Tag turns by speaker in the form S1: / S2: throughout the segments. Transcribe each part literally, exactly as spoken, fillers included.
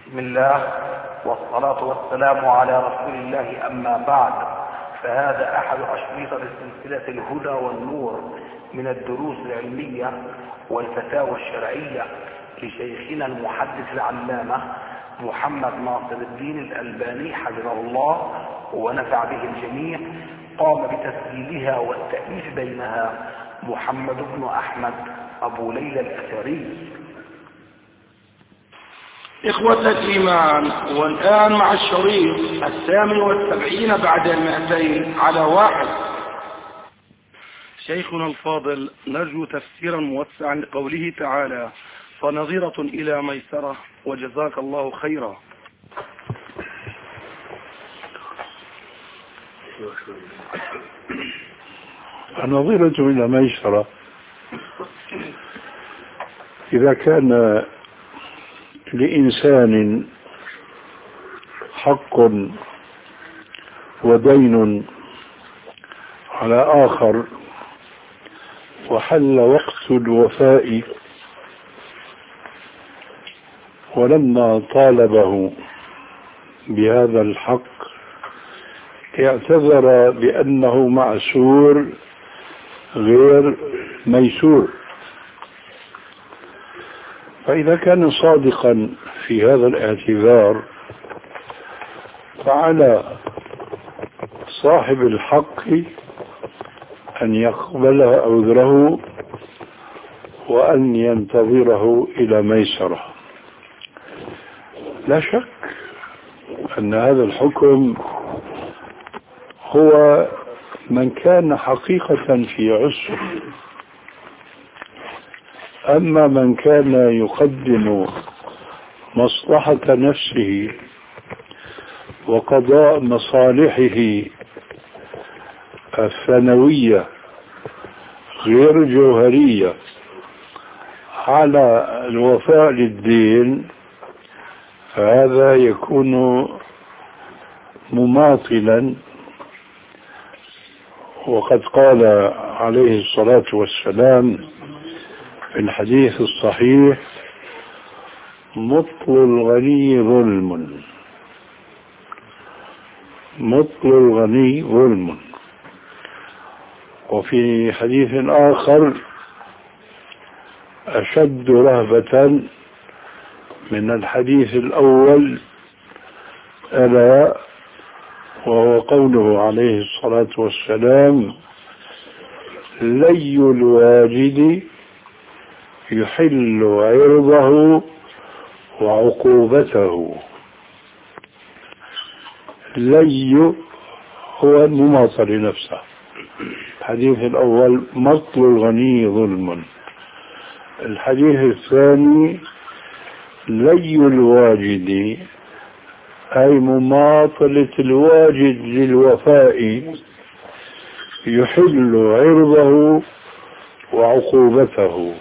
S1: بسم الله والصلاة والسلام على رسول الله، أما بعد، فهذا أحد أشريطة سلسلة الهدى والنور من الدروس العلمية والفتاوى الشرعية لشيخنا المحدث العلامة محمد ناصر الدين الألباني حفظه الله ونفع به الجميع. قام بتسجيلها والتأليف بينها محمد بن أحمد أبو ليلى الأثري.
S2: إخوة الإيمان، والآن مع الشريط الثامن والسبعين بعد المئتين على واحد. شيخنا الفاضل، نرجو تفسيرا موسعا لقوله تعالى: فنظيرة إلى ميسرة، وجزاك الله خيرا.
S3: النظيرة إلى ميسرة إذا كان لإنسان حق ودين على آخر وحل وقت الوفاء ولما طالبه بهذا الحق اعتذر بأنه معسور غير ميسور، فإذا كان صادقا في هذا الاعتذار فعلى صاحب الحق أن يقبل عذره وأن ينتظره إلى ميسرة. لا شك أن هذا الحكم هو من كان حقيقة في عسر، أما من كان يقدم مصلحة نفسه وقضاء مصالحه الثانوية غير جوهرية على الوفاء للدين، فهذا يكون مماطلا. وقد قال عليه الصلاة والسلام في الحديث الصحيح: مطل الغني ظلم، مطل الغني ظلم. وفي حديث آخر: أشد رهبة من الحديث الأول ألا وهو قوله عليه الصلاة والسلام: لي الواجد يحل عرضه وعقوبته. لي هو المماطل لنفسه. الحديث الأول: مطل الغني ظلم. الحديث الثاني: لي الواجد، أي مماطلة الواجد للوفاء، يحل عرضه وعقوبته.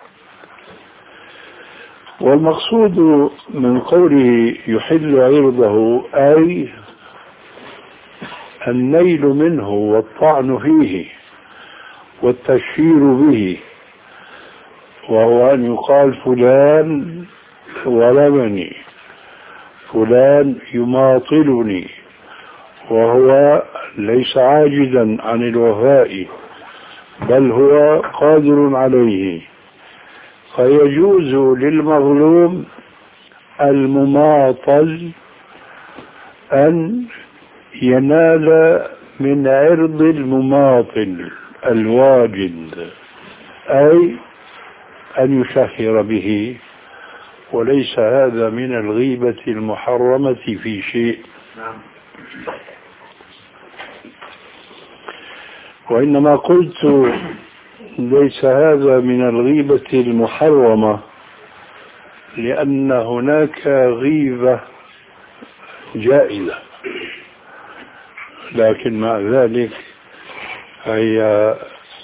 S3: والمقصود من قوله يحل عرضه أي النيل منه والطعن فيه والتشهير به، وهو أن يقال فلان ظلمني، فلان يماطلني، وهو ليس عاجزا عن الوفاء بل هو قادر عليه. فيجوز للمظلوم المماطل أن ينال من عرض المماطل الواجد، أي أن يشهر به، وليس هذا من الغيبة المحرمة في شيء، وإنما قلت ليس هذا من الغيبة المحرمة لأن هناك غيبة جائزة، لكن مع ذلك هي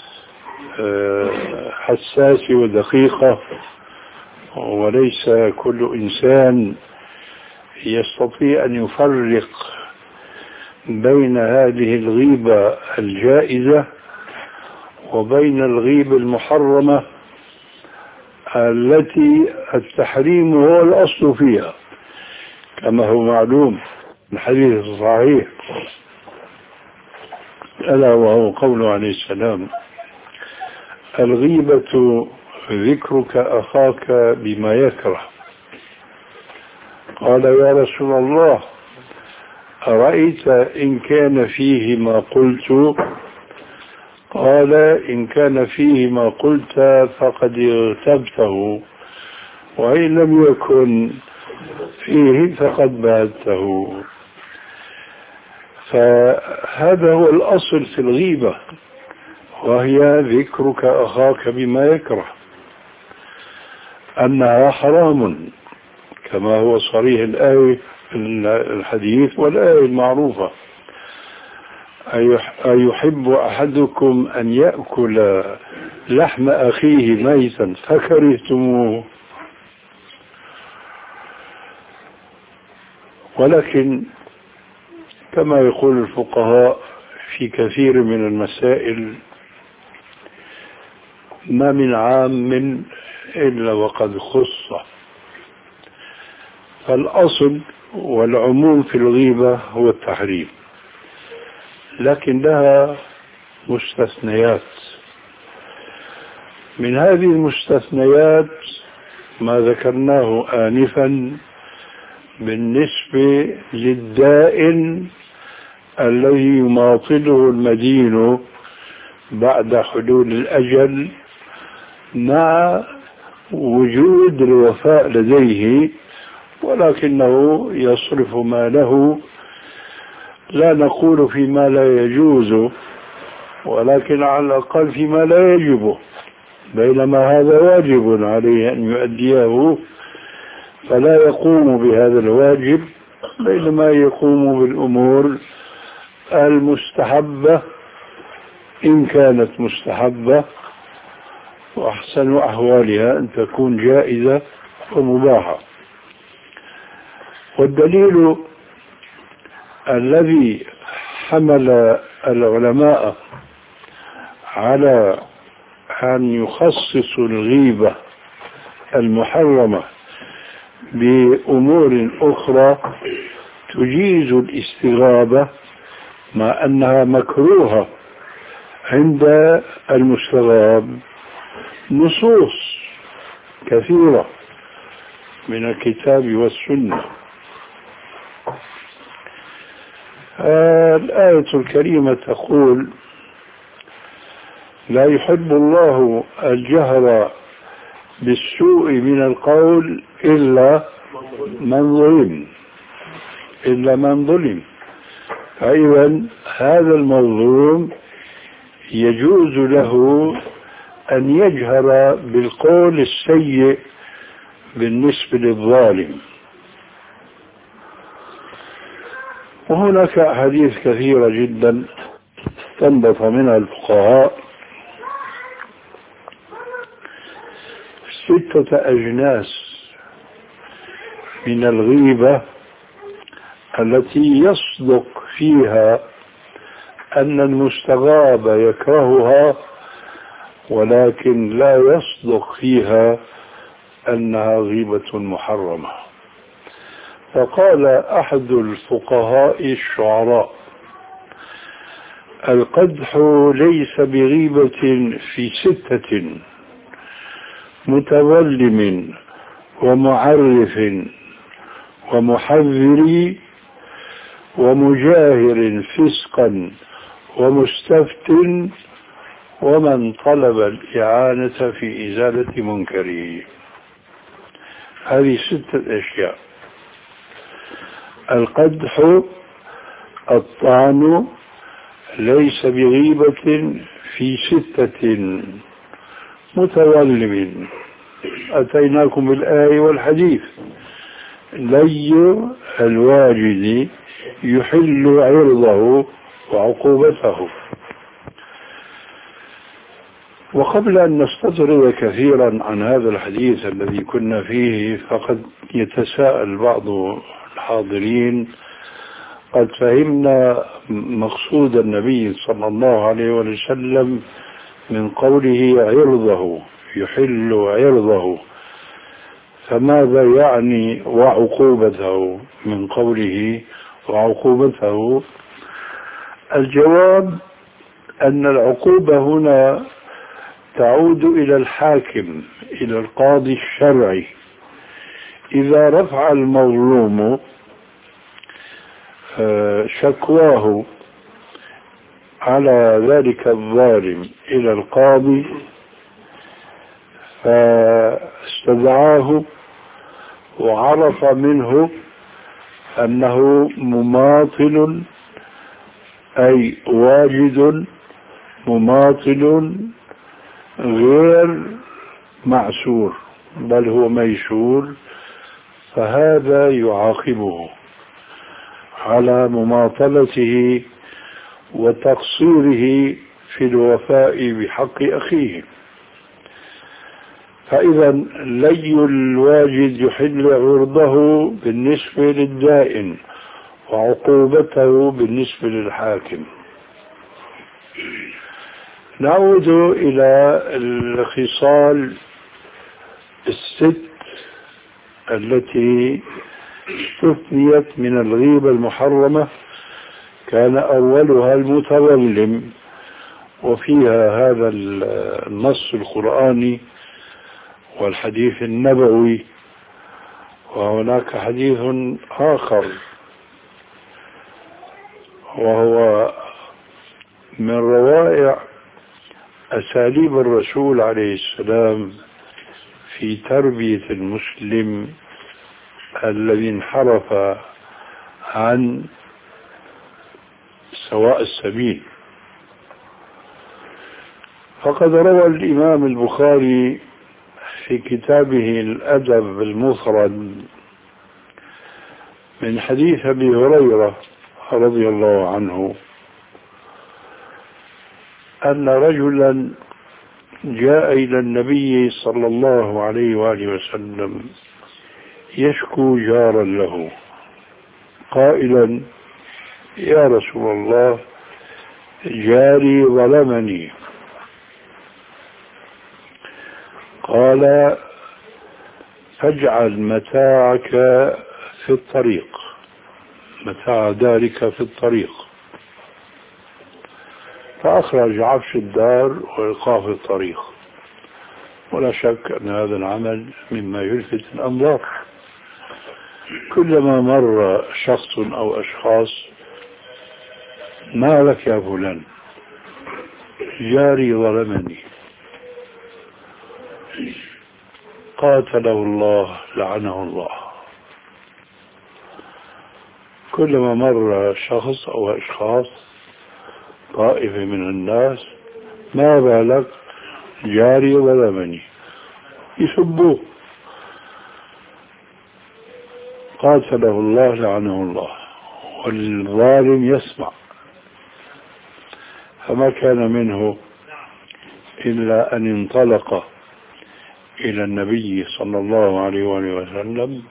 S3: حساسة ودقيقة، وليس كل إنسان يستطيع أن يفرق بين هذه الغيبة الجائزة وبين الغيبة المحرمة التي التحريم هو الأصل فيها. كما هو معلوم الحديث الصحيح، ألا وهو قوله عليه السلام: الغيبة ذكرك أخاك بما يكره. قال: يا رسول الله، أرأيت إن كان فيه ما قلت؟ قال: إن كان فيه ما قلت فقد اغتبته، وإن لم يكن فيه فقد بهته. فهذا هو الأصل في الغيبة، وهي ذكرك أخاك بما يكره، أنها حرام كما هو صريح الآية الحديث والآية المعروفة: أيحب أحدكم أن يأكل لحم أخيه ميتا فكرهتموه؟ ولكن كما يقول الفقهاء في كثير من المسائل: ما من عام إلا وقد خص. فالأصل والعموم في الغيبة هو التحريم، لكن لها مستثنيات. من هذه المستثنيات ما ذكرناه آنفا بالنسبة للدائن الذي يماطله المدين بعد حلول الأجل مع وجود الوفاء لديه، ولكنه يصرف ماله، لا نقول فيما لا يجوز، ولكن على الأقل فيما لا يجب، بينما هذا واجب عليه أن يؤديه، فلا يقوم بهذا الواجب، بينما يقوم بالأمور المستحبة إن كانت مستحبة، وأحسن أحوالها أن تكون جائزة ومباحة. والدليل الذي حمل العلماء على أن يخصصوا الغيبة المحرمة بأمور أخرى تجيز الاستغابة مع أنها مكروهة عند المستغاب نصوص كثيرة من الكتاب والسنة. الآية الكريمة تقول: لا يحب الله الجهر بالسوء من القول إلا من ظلم إلا من ظلم فإذا هذا المظلوم يجوز له أن يجهر بالقول السيء بالنسبة للظالم. وهناك أحاديث كثيرة جدا استنبط منها الفقهاء ستة أجناس من الغيبة التي يصدق فيها أن المستغاب يكرهها، ولكن لا يصدق فيها أنها غيبة محرمة. فقال أحد الفقهاء الشعراء: القدح ليس بغيبة في ستة: متظلم ومعرف ومحذر ومجاهر فسقا ومستفت ومن طلب الإعانة في إزالة منكره. هذه ستة أشياء: القدح الطعن ليس بغيبة في ستة: متظلم أتيناكم بالآية والحديث: لي الواجد يحل عرضه وعقوبته. وقبل أن نستطرد كثيرا عن هذا الحديث الذي كنا فيه، فقد يتساءل بعض الحاضرين: قد فهمنا مقصود النبي صلى الله عليه فماذا يعني وعقوبته من قوله وعقوبته؟ الجواب أن العقوبة هنا تعود إلى الحاكم، إلى القاضي الشرعي. إذا رفع المظلوم شكواه على ذلك الظالم إلى القاضي فاستدعاه وعرف منه أنه مماطل، أي واجد مماطل غير معسور بل هو ميسور، فهذا يعاقبه على مماطلته وتقصيره في الوفاء بحق أخيه. فإذا لي الواجد يحل عرضه بالنسبة للدائن وعقوبته بالنسبة للحاكم. نعود إلى الخصال الست التي استثنيت من الغيبة المحرمة، كان أولها المتظلم، وفيها هذا النص القرآني والحديث النبوي. وهناك حديث آخر وهو من روائع أساليب الرسول عليه السلام في تربية المسلم الذي انحرف عن سواء السبيل. فقد روى الإمام البخاري في كتابه الأدب المفرد من حديث أبي هريرة رضي الله عنه أن رجلا جاء إلى النبي صلى الله عليه وآله وسلم يشكو جارا له قائلا: يا رسول الله، جاري ظلمني. قال: فاجعل متاعك في الطريق، متاع دارك في الطريق. فأخرج عفش الدار وإيقاف الطريق. ولا شك أن هذا العمل مما يلفت الأنظار. كلما مر شخص أو أشخاص: ما لك يا فلان؟ جاري ظلمني. قاتله الله لعنه الله. كلما مر شخص أو أشخاص طائفة من الناس: ما بالك؟ جاري ظلمني، يسبوه. قاتله الله لعنه الله. والظالم يسمع. فما كان منه إلا أن انطلق إلى النبي صلى الله عليه وآله وسلم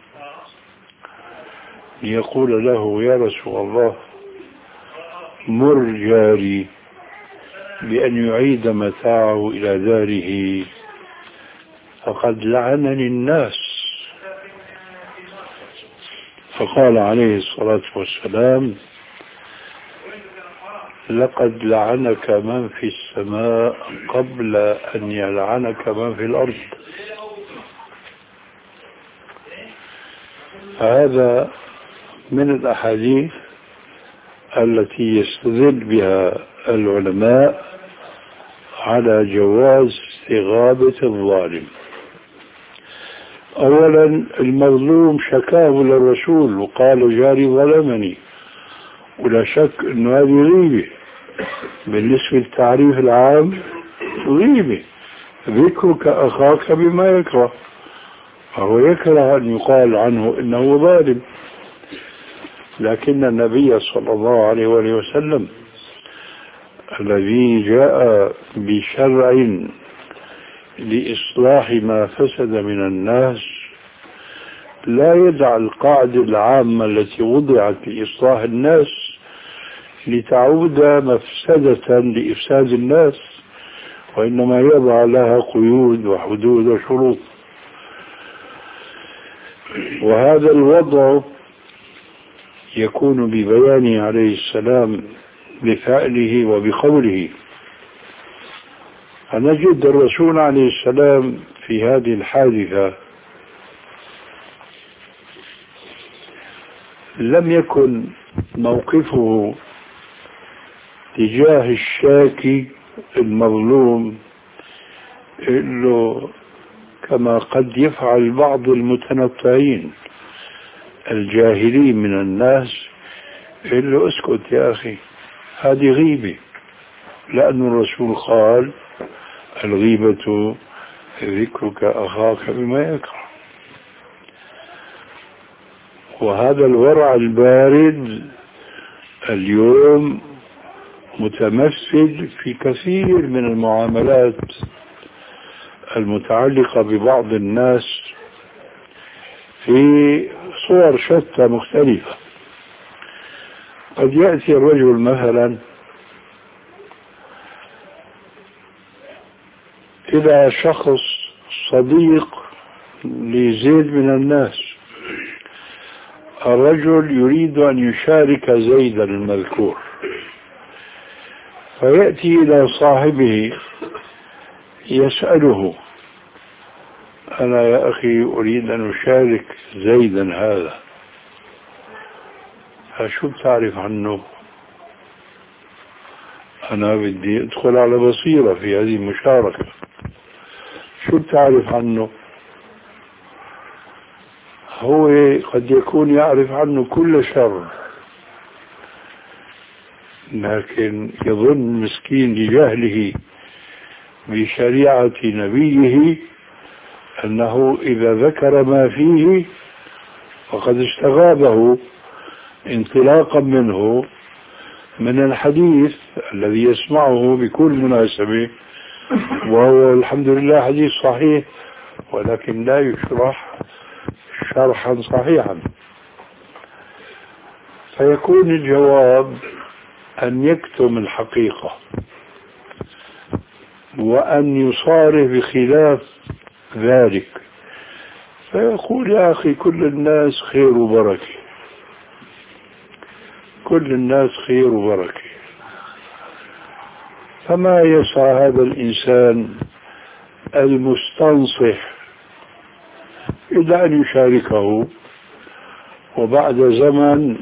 S3: ليقول له: يا رسول الله، مر جاري بأن يعيد متاعه إلى داره، فقد لعنني الناس. فقال عليه الصلاة والسلام: لقد لعنك من في السماء قبل أن يلعنك من في الأرض. فهذا من الأحاديث التي يستدل بها العلماء على جواز استغابة الظالم. أولا، المظلوم شكاه للرسول وقال: جاري ظلمني. ولا شك أن هذه غيبة بالنسبة للتعريف العام، غيبة. ذكرك أخاك بما يكره، فهو يكره أن يقال عنه إنه ظالم. لكن النبي صلى الله عليه وآله وسلم الذي جاء بشرع لإصلاح ما فسد من الناس لا يدع القاعدة العامة التي وضعت لإصلاح الناس لتعود مفسدة لإفساد الناس، وإنما يضع لها قيود وحدود وشروط. وهذا الوضع يكون ببيانه عليه السلام بفعله وبقوله. فنجد الرسول عليه السلام في هذه الحادثة لم يكن موقفه تجاه الشاكي المظلوم إنه كما قد يفعل بعض المتنطعين الجاهلين من الناس، إنه اسكت يا أخي هذه غيبة، لأن الرسول قال الغيبة ذكرك أخاك بما يكره. وهذا الورع البارد اليوم متمثل في كثير من المعاملات المتعلقة ببعض الناس في صور شتى مختلفة. قد يأتي الرجل مثلا إلى شخص صديق لزيد من الناس، الرجل يريد أن يشارك زيدا المذكور، فيأتي إلى صاحبه يسأله أنا يا أخي أريد أن أشارك زيدا هذا، فشو بتعرف عنه؟ أنا بدي أدخل على بصيرة في هذه المشاركة، شو بتعرف عنه؟ هو قد يكون يعرف عنه كل شر، لكن يظن مسكين لجهله بشريعة نبيه أنه إذا ذكر ما فيه فقد استغابه انطلاقا منه من الحديث الذي يسمعه بكل مناسبة، وهو الحمد لله حديث صحيح ولكن لا يشرح شرحا صحيحا. فيكون الجواب أن يكتم الحقيقة وأن يصارح بخلاف ذلك، فيقول يا أخي كل الناس خير وبركة، كل الناس خير وبركة. فما يسعى هذا الإنسان المستنصح إلا أن يشاركه، وبعد زمن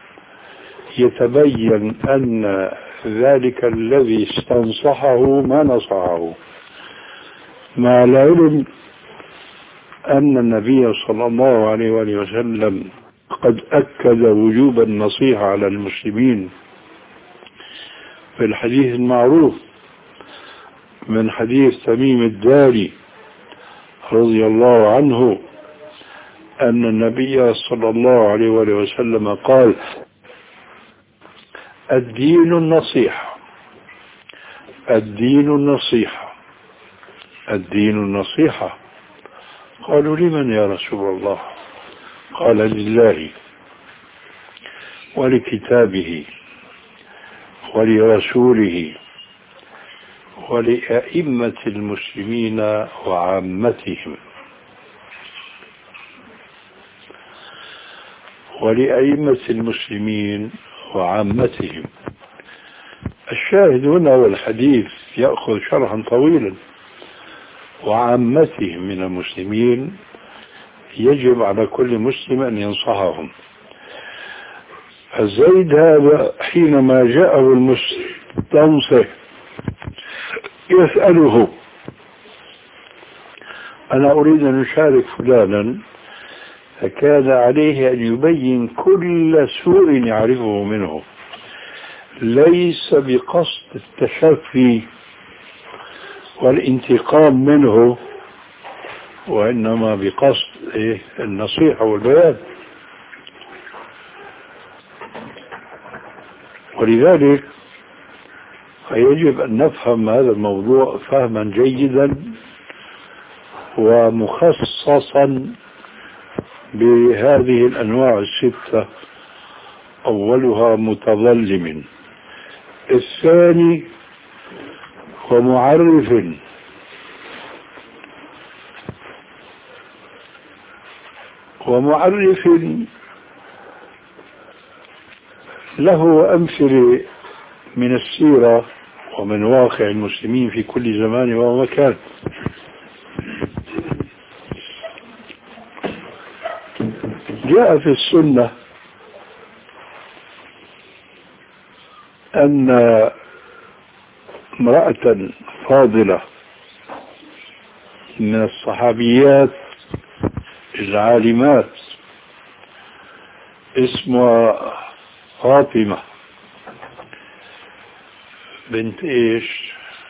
S3: يتبين أن ذلك الذي استنصحه ما نصحه، مع العلم أن النبي صلى الله عليه وآله وسلم قد أكد وجوب النصيحة على المسلمين في الحديث المعروف من حديث تميم الداري رضي الله عنه أن النبي صلى الله عليه وآله وسلم قال الدين النصيحة، الدين النصيحة، الدين النصيحة. قالوا لمن يا رسول الله؟ قال لله ولكتابه ولرسوله ولأئمة المسلمين وعامتهم، ولأئمة المسلمين وعامتهم. الشاهد هنا والحديث يأخذ شرحا طويلا، وعامتهم من المسلمين يجب على كل مسلم أن ينصحهم. فزيد هذا حينما جاءه المستنصح يسأله أنا أريد أن أشارك فلانا، فكان عليه أن يبين كل سوء يعرفه منه، ليس بقصد التشفي والانتقام منه، وإنما بقصد إيه؟ النصيحة والبيان. ولذلك فيجب أن نفهم هذا الموضوع فهما جيدا ومخصصا بهذه الأنواع الستة. أولها متظلم، الثاني ومعرف، ومعرف له أمثلة من السيرة ومن واقع المسلمين في كل زمان ومكان. جاء في السنة أن امرأة فاضلة من الصحابيات العالمات اسمها فاطمة بنت ايش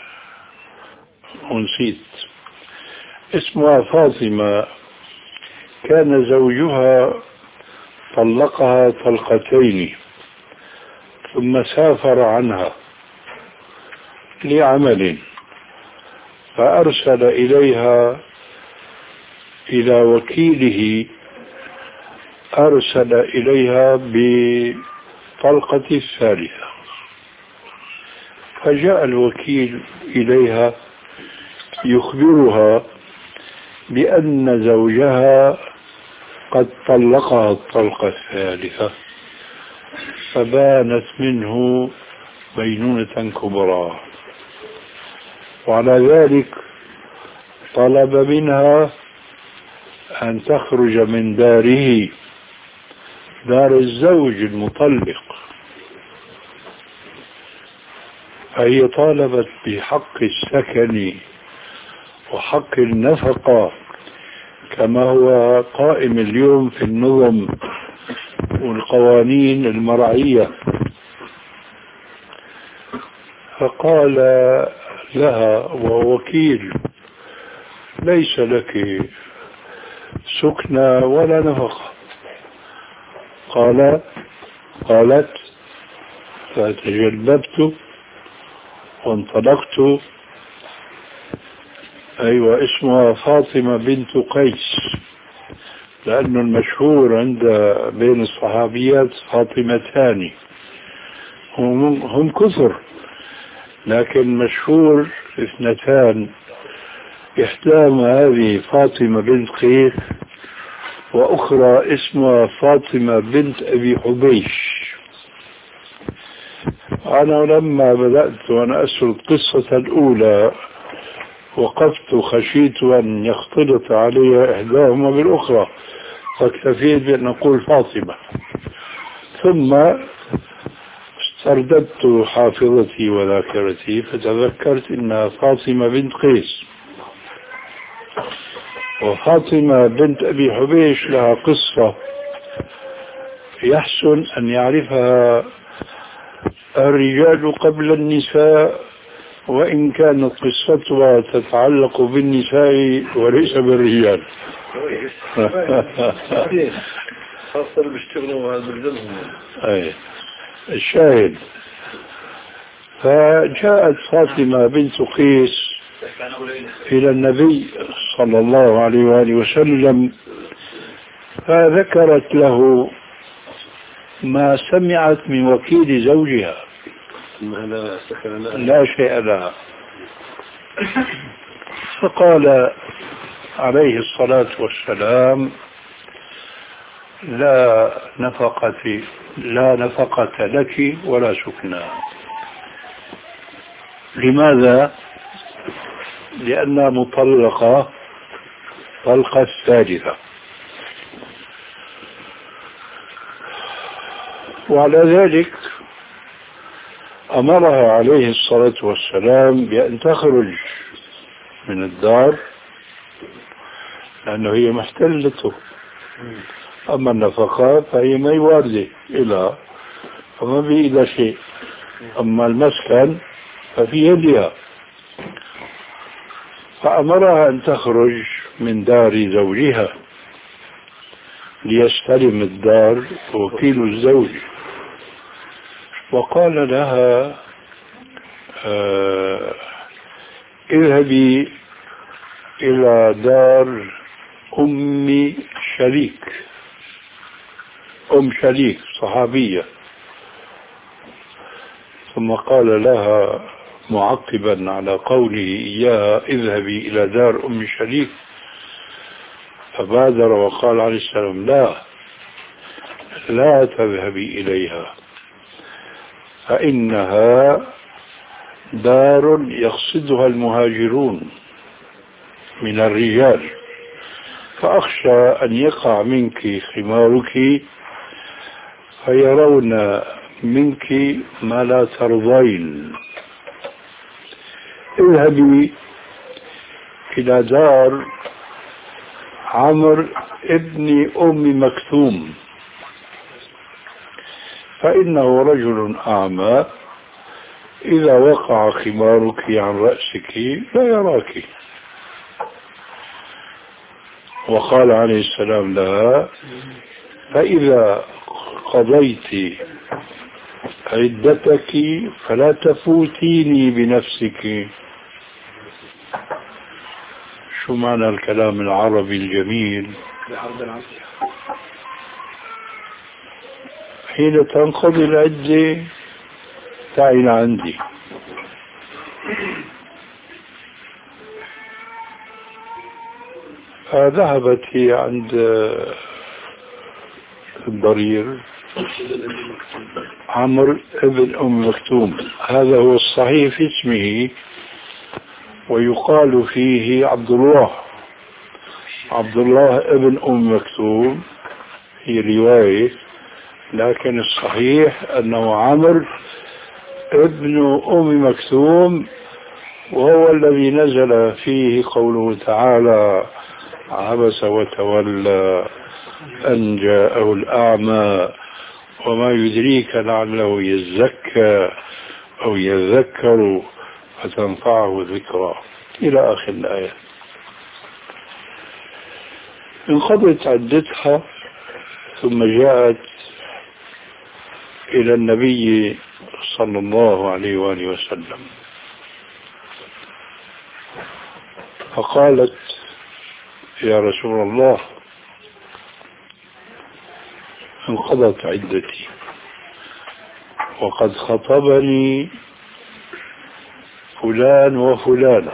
S3: ونسيت اسمها فاطمة، كان زوجها طلقها طلقتين ثم سافر عنها لعمل، فأرسل إليها إلى وكيله، أرسل إليها بطلقة الثالثة، فجاء الوكيل إليها يخبرها بأن زوجها قد طلقها الطلقة الثالثة، فبانت منه بينونة كبرى، وعلى ذلك طلب منها أن تخرج من داره، دار الزوج المطلق، فهي طالبت بحق السكن وحق النفقة كما هو قائم اليوم في النظم والقوانين المرعية. فقال لها ووكيل: ليس لك سكنى ولا نفقة. قال قالت: فتجلبت وانطلقت. أيوة، اسمها فاطمة بنت قيس، لأنه المشهور عند بين الصحابيات فاطمتان، هم, هم كثر، لكن مشهور اثنتان، إحداهما هذه فاطمة بنت قيس، وأخرى اسمها فاطمة بنت أبي حبيش. أنا لما بدأت وأنا أسر القصة الأولى وقفت خشيت أن يختلط علي إحداهما بالأخرى، فاكتفيت بأن أقول فاطمة، ثم استرددت حافظتي وذاكرتي فتذكرت أنها فاطمة بنت قيس. وفاطمة بنت أبي حبيش لها قصة يحسن أن يعرفها الرجال قبل النساء، وإن كانت قصتها تتعلق بالنساء وليس بالرجال.
S2: خاصة اللي بيشتغلوا بالجنهم.
S3: أي الشاهد، فجاءت فاطمة بنت قيس إلى النبي صلى الله عليه وآله وسلم، فذكرت له ما سمعت من وكيل زوجها، لا شيء لها. فقال عليه الصلاة والسلام: لا نفقة لا نفقة لك ولا سكنى. لماذا؟ لأنها مطلقة طلقة الثالثة. وعلى ذلك أمرها عليه الصلاة والسلام بأن تخرج من الدار، لأنه هي محتلته. أما النفقات فهي ما يواردة إلى فما بإيدها شيء، أما المسكن ففي يدها. فأمرها أن تخرج من دار زوجها ليستلم الدار وكيل الزوج، وقال لها: آه اذهبي إلى دار أم شريك. أم شريك صحابية. ثم قال لها معقبا على قوله إياها: اذهبي إلى دار أم شريك: فبادر وقال عليه السلام لا لا تذهبي إليها فإنها دار يقصدها المهاجرون من الرجال، فأخشى أن يقع منك خمارك فيرون منك ما لا ترضين. اذهبي إلى دار عمرو ابن أم مكتوم فإنه رجل أعمى إذا وقع خمارك عن رأسك لا يراك. وقال عليه السلام لها فإذا قضيت عدتك فلا تفوتيني بنفسك. شو معنى الكلام العربي الجميل؟ حين تنقضي العدة تعين عندي. فذهبت هي عند الضرير عمرو ابن أم مكتوم، هذا هو الصحيح في اسمه، ويقال فيه عبد الله عبد الله ابن أم مكتوم، هي رواية، لكن الصحيح أنه عمرو ابن أم مكتوم، وهو الذي نزل فيه قوله تعالى عبس وتولى أن جاءه الأعمى وما يدريك لعله يزكى أو يذكر فتنفعه ذكرى إلى آخر الآية. انقضت عدتها ثم جاءت إلى النبي صلى الله عليه وآله وسلم فقالت يا رسول الله انقضت عدتي وقد خطبني فلان وفلان،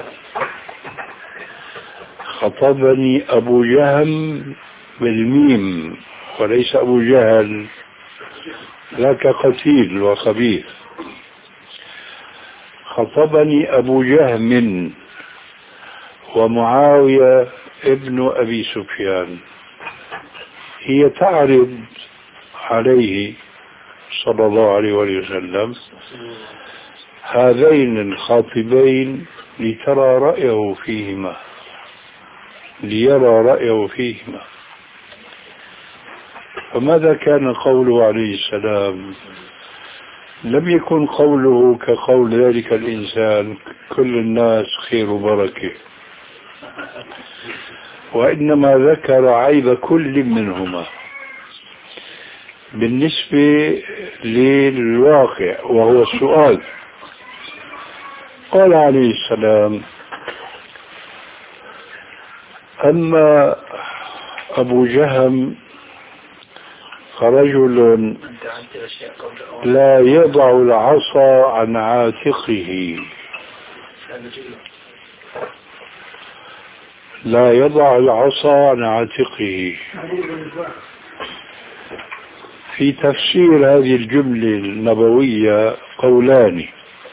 S3: خطبني أبو جهم بالميم وليس أبو جهل، ذاك قتيل وخبيث، خطبني أبو جهم ومعاوية ابن أبي سفيان. هي تعرض عليه صلى الله عليه وسلم هذين الخاطبين لترى رأيه فيهما ليرى رأيه فيهما. فماذا كان قوله عليه السلام؟ لم يكن قوله كقول ذلك الإنسان كل الناس خير وبركة، وإنما ذكر عيب كل منهما بالنسبة للواقع وهو السؤال. قال عليه السلام أما أبو جهم فرجل لا يضع العصا عن عاتقه لا يضع العصا عن عاتقه. في تفسير هذه الجملة النبوية قولان،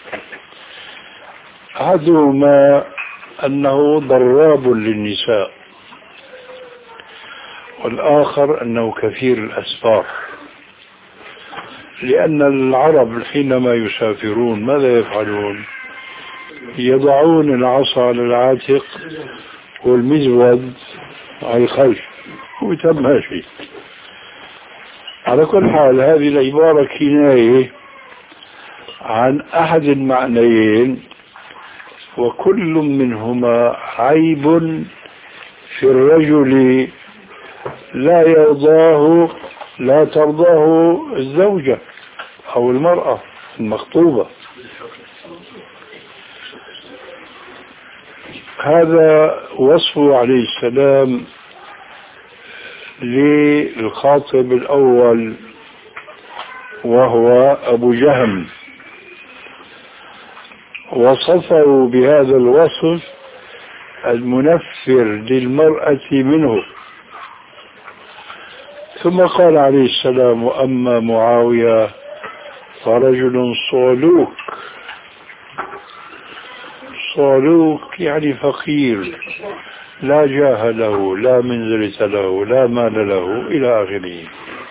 S3: أحدهما أنه ضراب للنساء، والآخر أنه كثير الأسفار، لأن العرب حينما يسافرون ماذا يفعلون؟ يضعون العصا على العاتق والمزود على الخلف ويتم ماشي. على كل حال هذه العبارة كناية عن أحد المعنيين، وكل منهما عيب في الرجل لا يرضاه لا ترضاه الزوجة أو المرأة المخطوبة. هذا وصفه عليه السلام للخاطب الأول وهو أبو جهم، وصفه بهذا الوصف المنفر للمرأة منه ثم قال عليه السلام: وأما معاوية فرجل صعلوك. صعلوك يعني فقير، لا جاه له، لا منزلة له، لا مال له، إلى آخره.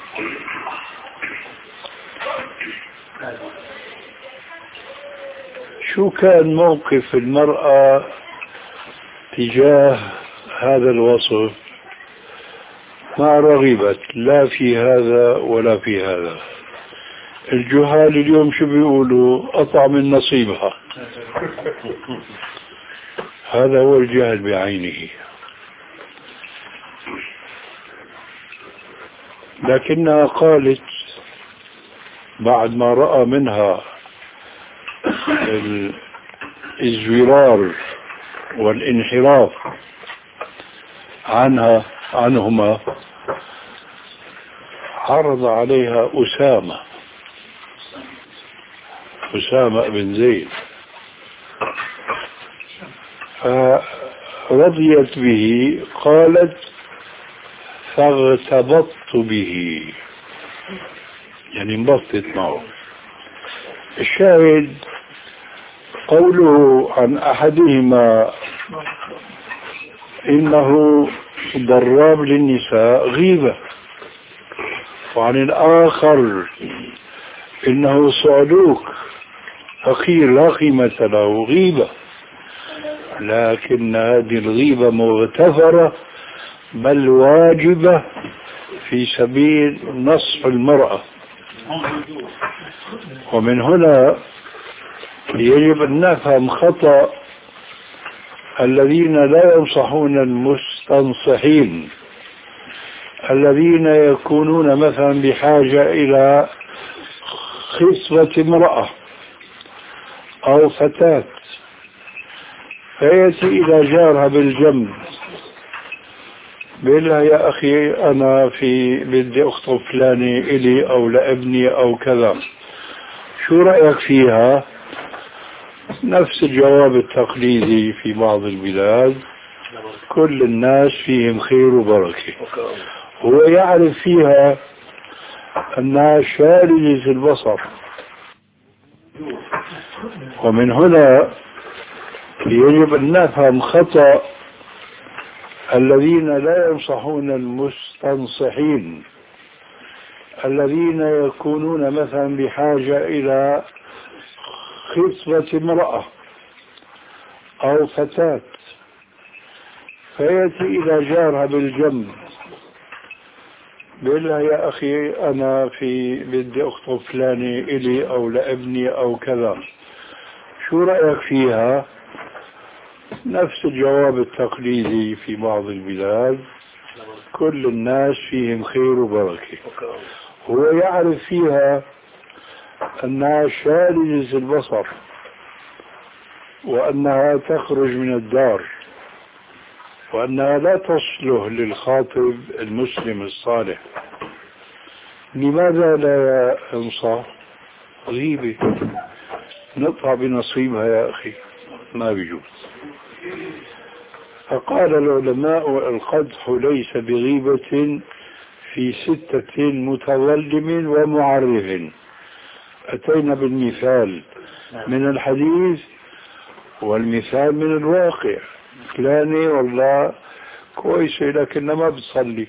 S3: شو كان موقف المرأة تجاه هذا الوصف؟ ما رغبت لا في هذا ولا في هذا. الجهال اليوم شو بيقولوا؟ قطع من نصيبها. هذا هو الجهل بعينه. لكنها قالت بعد ما رأى منها الازدرار والانحراف عنها عنهما، عرض عليها أسامة أسامة بن زيد، فرضيت به. قالت: فاغتبطت به، يعني انبسطت معه. الشاهد قوله عن أحدهما إنه ضراب للنساء غيبة، وعن الآخر إنه صعلوك فقير لا قيمة له غيبة. لكن هذه الغيبة مغتفرة بل واجبة في سبيل نصح المرأة. ومن هنا يجب أن نفهم خطأ الذين لا ينصحون المستنصحين، الذين يكونون مثلا بحاجة إلى خصبة امرأة أو فتاة، فيأتي إلى جارها بالجنب: بيقول يا أخي أنا في بدي أخطب فلاني إلي أو لابني أو كذا، شو رأيك فيها؟ نفس الجواب التقليدي في بعض البلاد: كل الناس فيهم خير وبركة. هو يعرف فيها أنها شاردة البصر. ومن هنا يجب أن نفهم خطأ الذين لا ينصحون المستنصحين، الذين يكونون مثلا بحاجة إلى خصبة امرأة أو فتاة، فيأتي إلى جارها بالجنب: بيقول يا أخي أنا في بدي أخطب فلاني إلي أو لابني أو كذا، شو رأيك فيها؟ نفس الجواب التقليدي في بعض البلاد: كل الناس فيهم خير وبركة. هو يعرف فيها أنها شاردة البصر، وأنها تخرج من الدار، وأنها لا تصلح للخاطب المسلم الصالح. لماذا لا ينصح؟ غيبة، نقطع بنصيبها يا أخي، ما بيجوز. فقال العلماء: القدح ليس بغيبة في ستة: متظلم ومعرف. أتينا بالمثال من الحديث والمثال من الواقع. فلاني والله كويسة لكن ما بتصلي،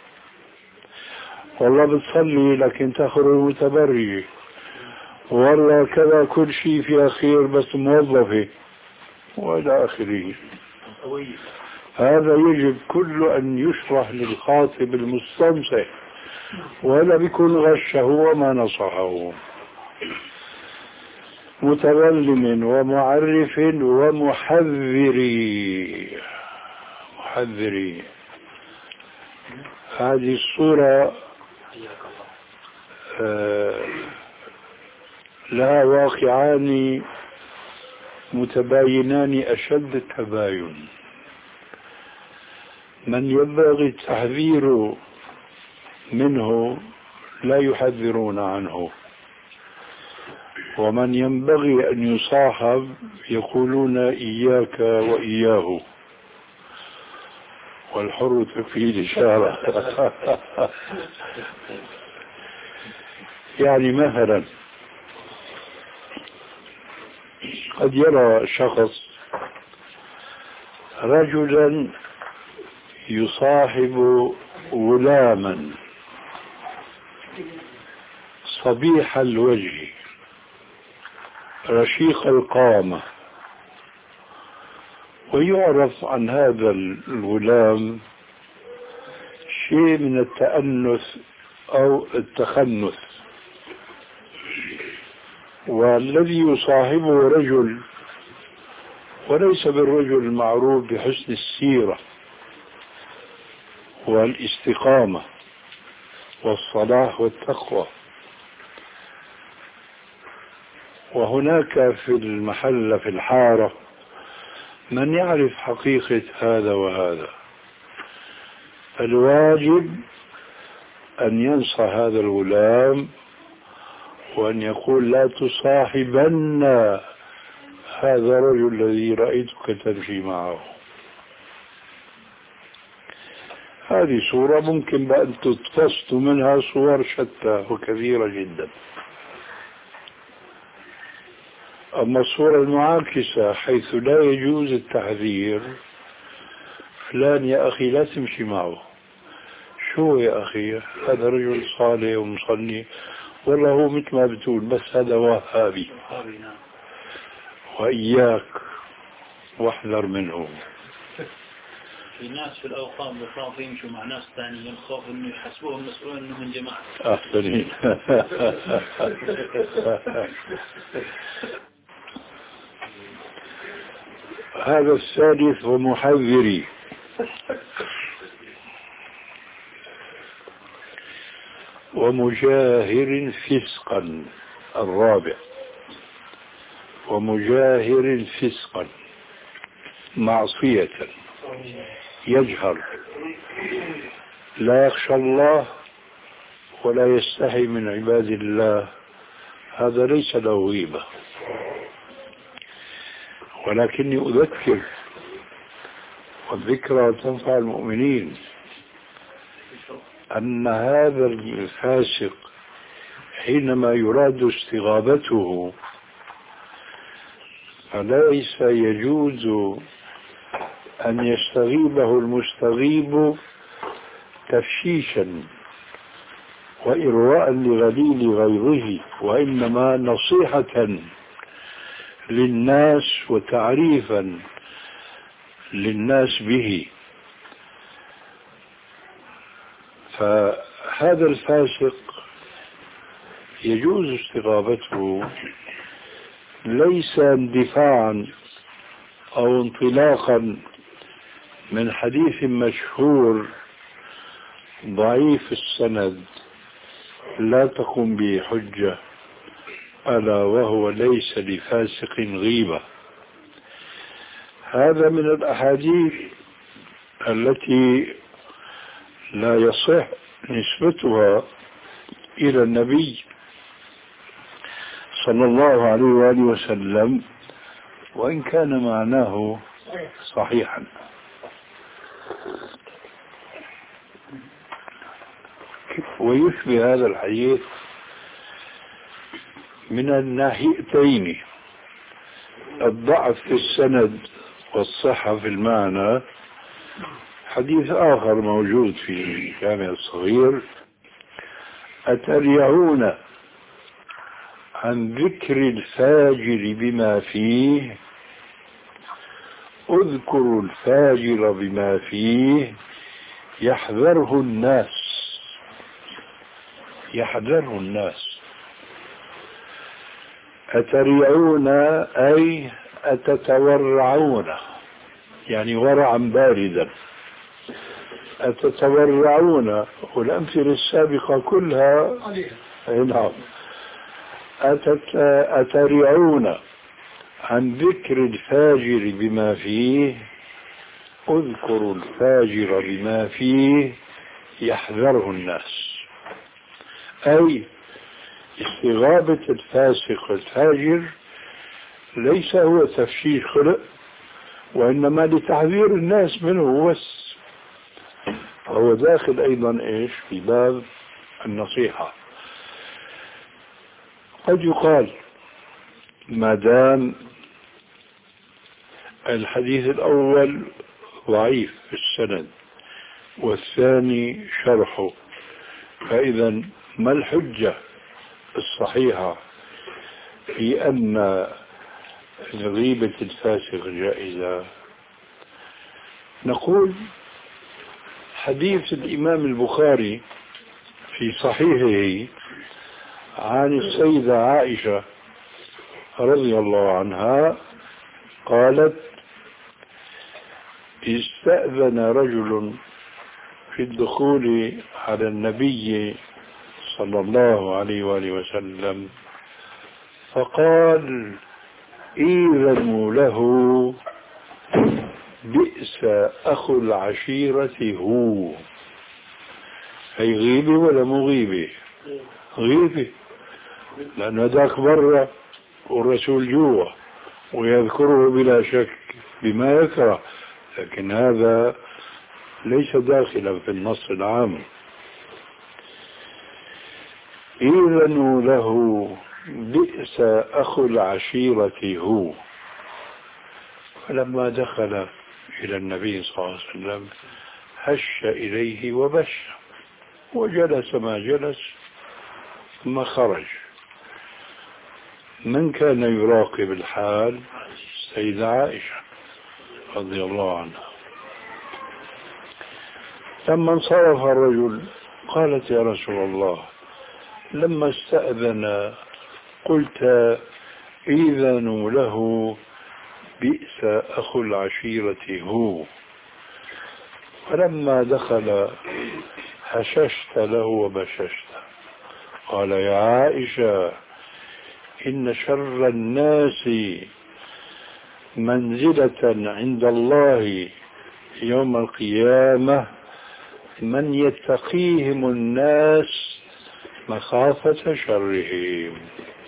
S3: والله بتصلي لكن تخرج متبرجة، والله كذا كل شيء فيها خير بس موظفة، وإلى آخره. هذا يجب كل أن يشرح للخاطب المستنصح، ولا بيكون غشه وما نصحه. متظلم ومعرف ومحذري. محذري هذه الصورة آه لها واقعان متباينان أشد التباين. من ينبغي التحذير منه لا يحذرون عنه، ومن ينبغي أن يصاحب يقولون إياك وإياه. والحر تكفيه الإشارة. يعني مثلا قد يرى شخص رجلا يصاحب غلاما صبيح الوجه رشيق القامة، ويعرف عن هذا الغلام شيء من التأنث أو التخنث، والذي يصاحبه رجل وليس بالرجل المعروف بحسن السيرة والاستقامة والصلاح والتقوى. وهناك في المحل في الحارة من يعرف حقيقة هذا وهذا، الواجب أن ينصح هذا الغلام وأن يقول لا تصاحبن هذا الرجل الذي رأيتك تمشي معه. هذه صورة ممكن بأن تتفصل منها صور شتى وكثيرة جدا. أما الصورة المعاكسة حيث لا يجوز التحذير، فلان يا أخي لا تمشي معه، شو يا أخي هذا رجل صالح ومصلي، والله هو مثل ما بتقول بس هذا وهابي، وإياك واحذر منه.
S4: في ناس في الأوقات بخاف يمشوا مع ناس ثانيين، خوف إنه يحسبوهم مسؤولين إنه من جماعة.
S3: أحسنين. هذا الثالث ومحذري. ومجاهر فسقا. الرابع ومجاهر فسقا، معصية يجهر لا يخشى الله ولا يستحي من عباد الله، هذا ليس له غيبة. ولكني أذكر، والذكرى تنفع المؤمنين، أن هذا الفاسق حينما يراد استغابته فليس يجوز أن يستغيبه المستغيب تفشيشا وإرواء لغليل غيظه، وإنما نصيحة للناس وتعريفا للناس به. فهذا الفاسق يجوز استغابته ليس اندفاعا أو انطلاقا من حديث مشهور ضعيف السند لا تقوم به حجة، ألا وهو ليس لفاسق غيبة. هذا من الأحاديث التي لا يصح نسبتها إلى النبي صلى الله عليه وآله وسلم، وإن كان معناه صحيحا. ويشبه هذا الحديث من الناحيتين، الضعف في السند والصحة في المعنى. حديث آخر موجود في الجامع الصغير: أتريعون عن ذكر الفاجر بما فيه، اذكروا الفاجر بما فيه يحذره الناس. يحذره الناس. أتريعون أي أتتورعون، يعني ورعا باردا. أتتورعون، والأمثلة السابقة كلها نعم. أتريعون عن ذكر الفاجر بما فيه، اذكروا الفاجر بما فيه يحذره الناس. أي استغابة الفاسق الفاجر ليس هو تفشيش خلق، وإنما لتحذير الناس منه بس. فهو داخل أيضا إيش في باب النصيحة. قد يقال ما دام الحديث الأول ضعيف في السند والثاني شرحه، فإذا ما الحجة الصحيحة في أن غيبة الفاسق جائزة؟ نقول حديث الإمام البخاري في صحيحه عن السيدة عائشة رضي الله عنها قالت: استأذن رجل في الدخول على النبي صلى الله عليه وآله وسلم فقال: إذنوا له، بئس أخو العشيرة هو. هي غيبة ولا مو غيبة؟ غيبة، لأن هذاك برا والرسول جوا ويذكره بلا شك بما يكره، لكن هذا ليس داخلا في النص العام. إذنوا له، بئس أخو العشيرة هو. فلما دخل إلى النبي صلى الله عليه وسلم هش إليه وبش وجلس ما جلس ثم خرج. من كان يراقب الحال؟ السيدة عائشة رضي الله عنها. لما انصرف الرجل قالت: يا رسول الله، لما استأذن قلت إذنوا له، بئس أخو العشيرة هو. فلما دخل هششت له وبششت. قال: يا عائشة، إن شر الناس منزلة عند الله يوم القيامة من يتقيهم الناس مخافة شرهم.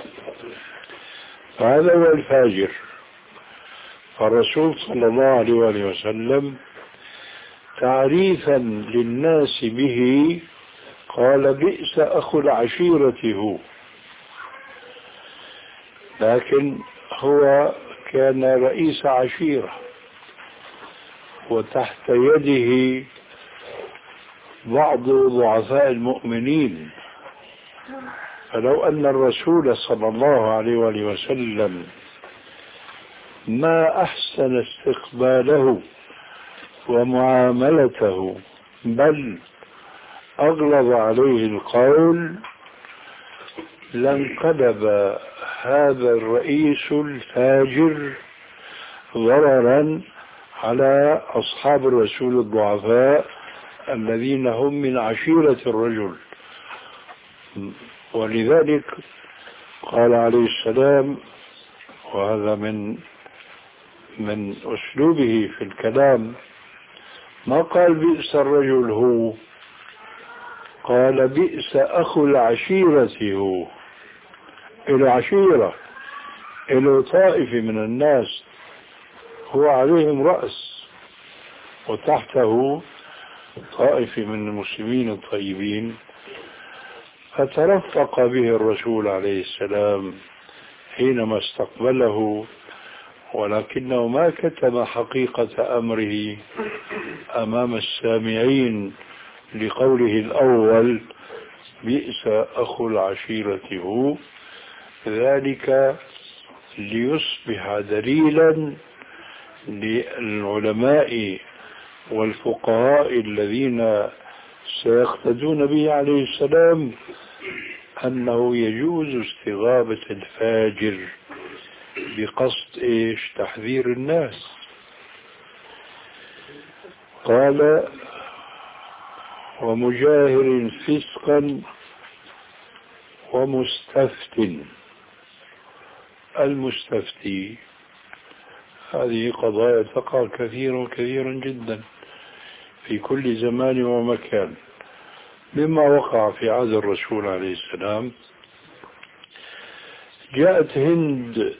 S3: فهذا هو الفاجر. فالرسول صلى الله عليه وآله وسلم تعريفا للناس به قال: بئس أخو العشيرة هو. لكن هو كان رئيس عشيرة وتحت يده بعض ضعفاء المؤمنين، فلو أن الرسول صلى الله عليه وآله وسلم ما أحسن استقباله ومعاملته بل أغلظ عليه القول لانقلب هذا الرئيس الفاجر ضررا على أصحاب الرسول الضعفاء الذين هم من عشيرة الرجل. ولذلك قال عليه السلام، وهذا من من أسلوبه في الكلام، ما قال بئس الرجل هو، قال: بئس أخو العشيرة هو. إله عشيرة، إله طائفة من الناس هو عليهم رأس، وتحته طائفة من المسلمين الطيبين. فترفق به الرسول عليه السلام حينما استقبله، ولكنه ما كتم حقيقة أمره أمام السامعين لقوله الأول: بئس أخو العشيرة هو، ذلك ليصبح دليلا للعلماء والفقهاء الذين سيقتدون به عليه السلام أنه يجوز استغابة الفاجر بقصد إيش؟ تحذير الناس. قال: ومجاهر فسقا ومستفت. المستفتي هذه قضايا تقع كثيرا كثيرا جدا في كل زمان ومكان، مما وقع في عهد الرسول عليه السلام. جاءت هند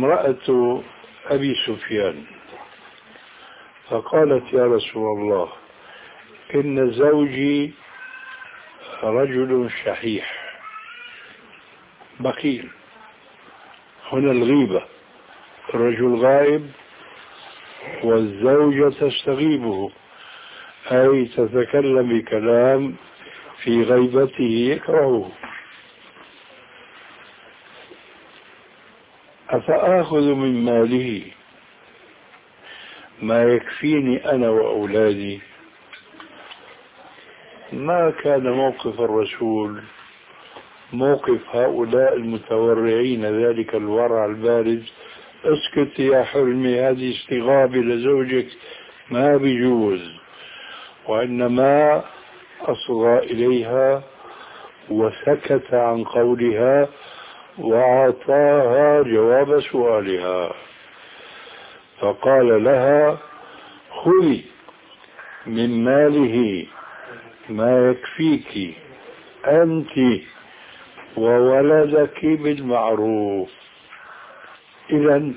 S3: امرأة أبي سفيان فقالت: يا رسول الله، إن زوجي رجل شحيح بخيل. هنا الغيبة، الرجل غائب والزوجة تستغيبه، أي تتكلم بكلام في غيبته يكرهه. أفآخذ من ماله ما يكفيني أنا وأولادي؟ ما كان موقف الرسول موقف هؤلاء المتورعين ذلك الورع البارز: اسكت يا حلمي، هذه استغابة لزوجك ما بيجوز. وإنما أصغى إليها وسكت عن قولها وأعطاها جواب سؤالها، فقال لها: خذي من ماله ما يكفيك أنت وولدك بالمعروف. إذن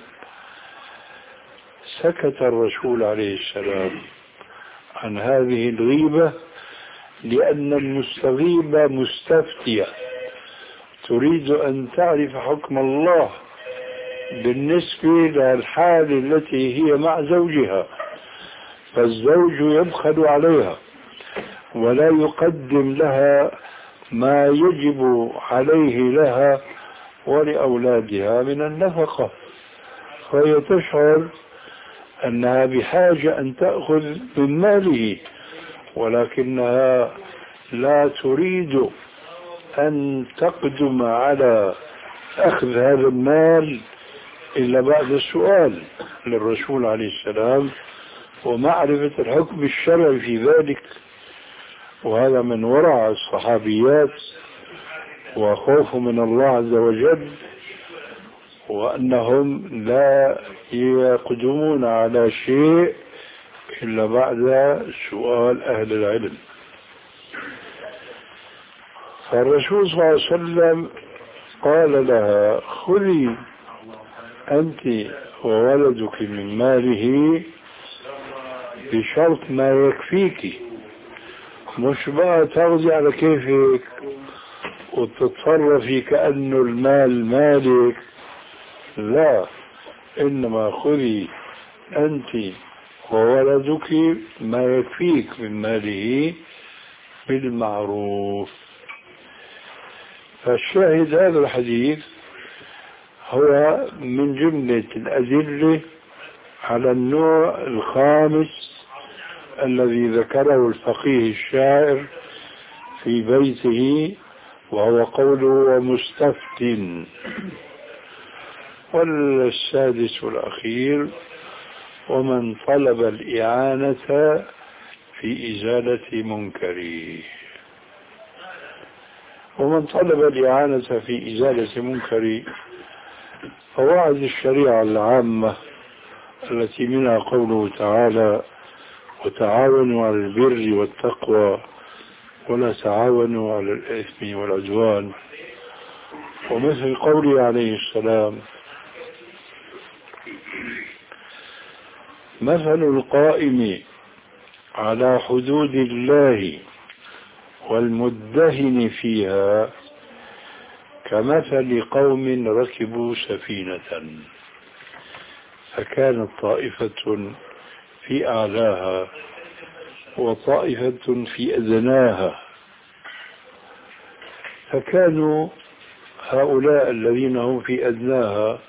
S3: سكت الرسول عليه السلام عن هذه الغيبة لأن المستغيبة مستفتية تريد أن تعرف حكم الله بالنسبة للحال التي هي مع زوجها، فالزوج يبخل عليها ولا يقدم لها ما يجب عليه لها ولأولادها من النفقة، فهي تشعر أنها بحاجة أن تأخذ من ماله، ولكنها لا تريد أن تقدم على أخذ هذا المال إلا بعد السؤال للرسول عليه السلام ومعرفة الحكم الشرعي في ذلك. وهذا من ورع الصحابيات وخوف من الله عز وجل، وأنهم لا يقدمون على شيء إلا بعد سؤال أهل العلم. فالرسول صلى الله عليه وسلم قال لها: خذي أنت وولدك من ماله بشرط ما يكفيك، مش بقى تاخذي على كيفك وتتصرفي كأنه المال مالك، لا، إنما خذي أنت وولدك ما يكفيك من ماله بالمعروف. فالشاهد هذا الحديث هو من جملة الأدلة على النوع الخامس الذي ذكره الفقيه الشاعر في بيته، وهو قوله: ومستفت. والسادس والأخير: ومن طلب الإعانة في إزالة منكره. ومن طلب الإعانة في إزالة منكر فوعد الشريعة العامة التي منها قوله تعالى: وتعاونوا على البر والتقوى ولا تعاونوا على الإثم والعدوان، ومثل قوله عليه السلام: مثل القائم على حدود الله والمدهن فيها كمثل قوم ركبوا سفينة فكانت طائفة في أعلاها وطائفة في أدناها، فكانوا هؤلاء الذين هم في أدناها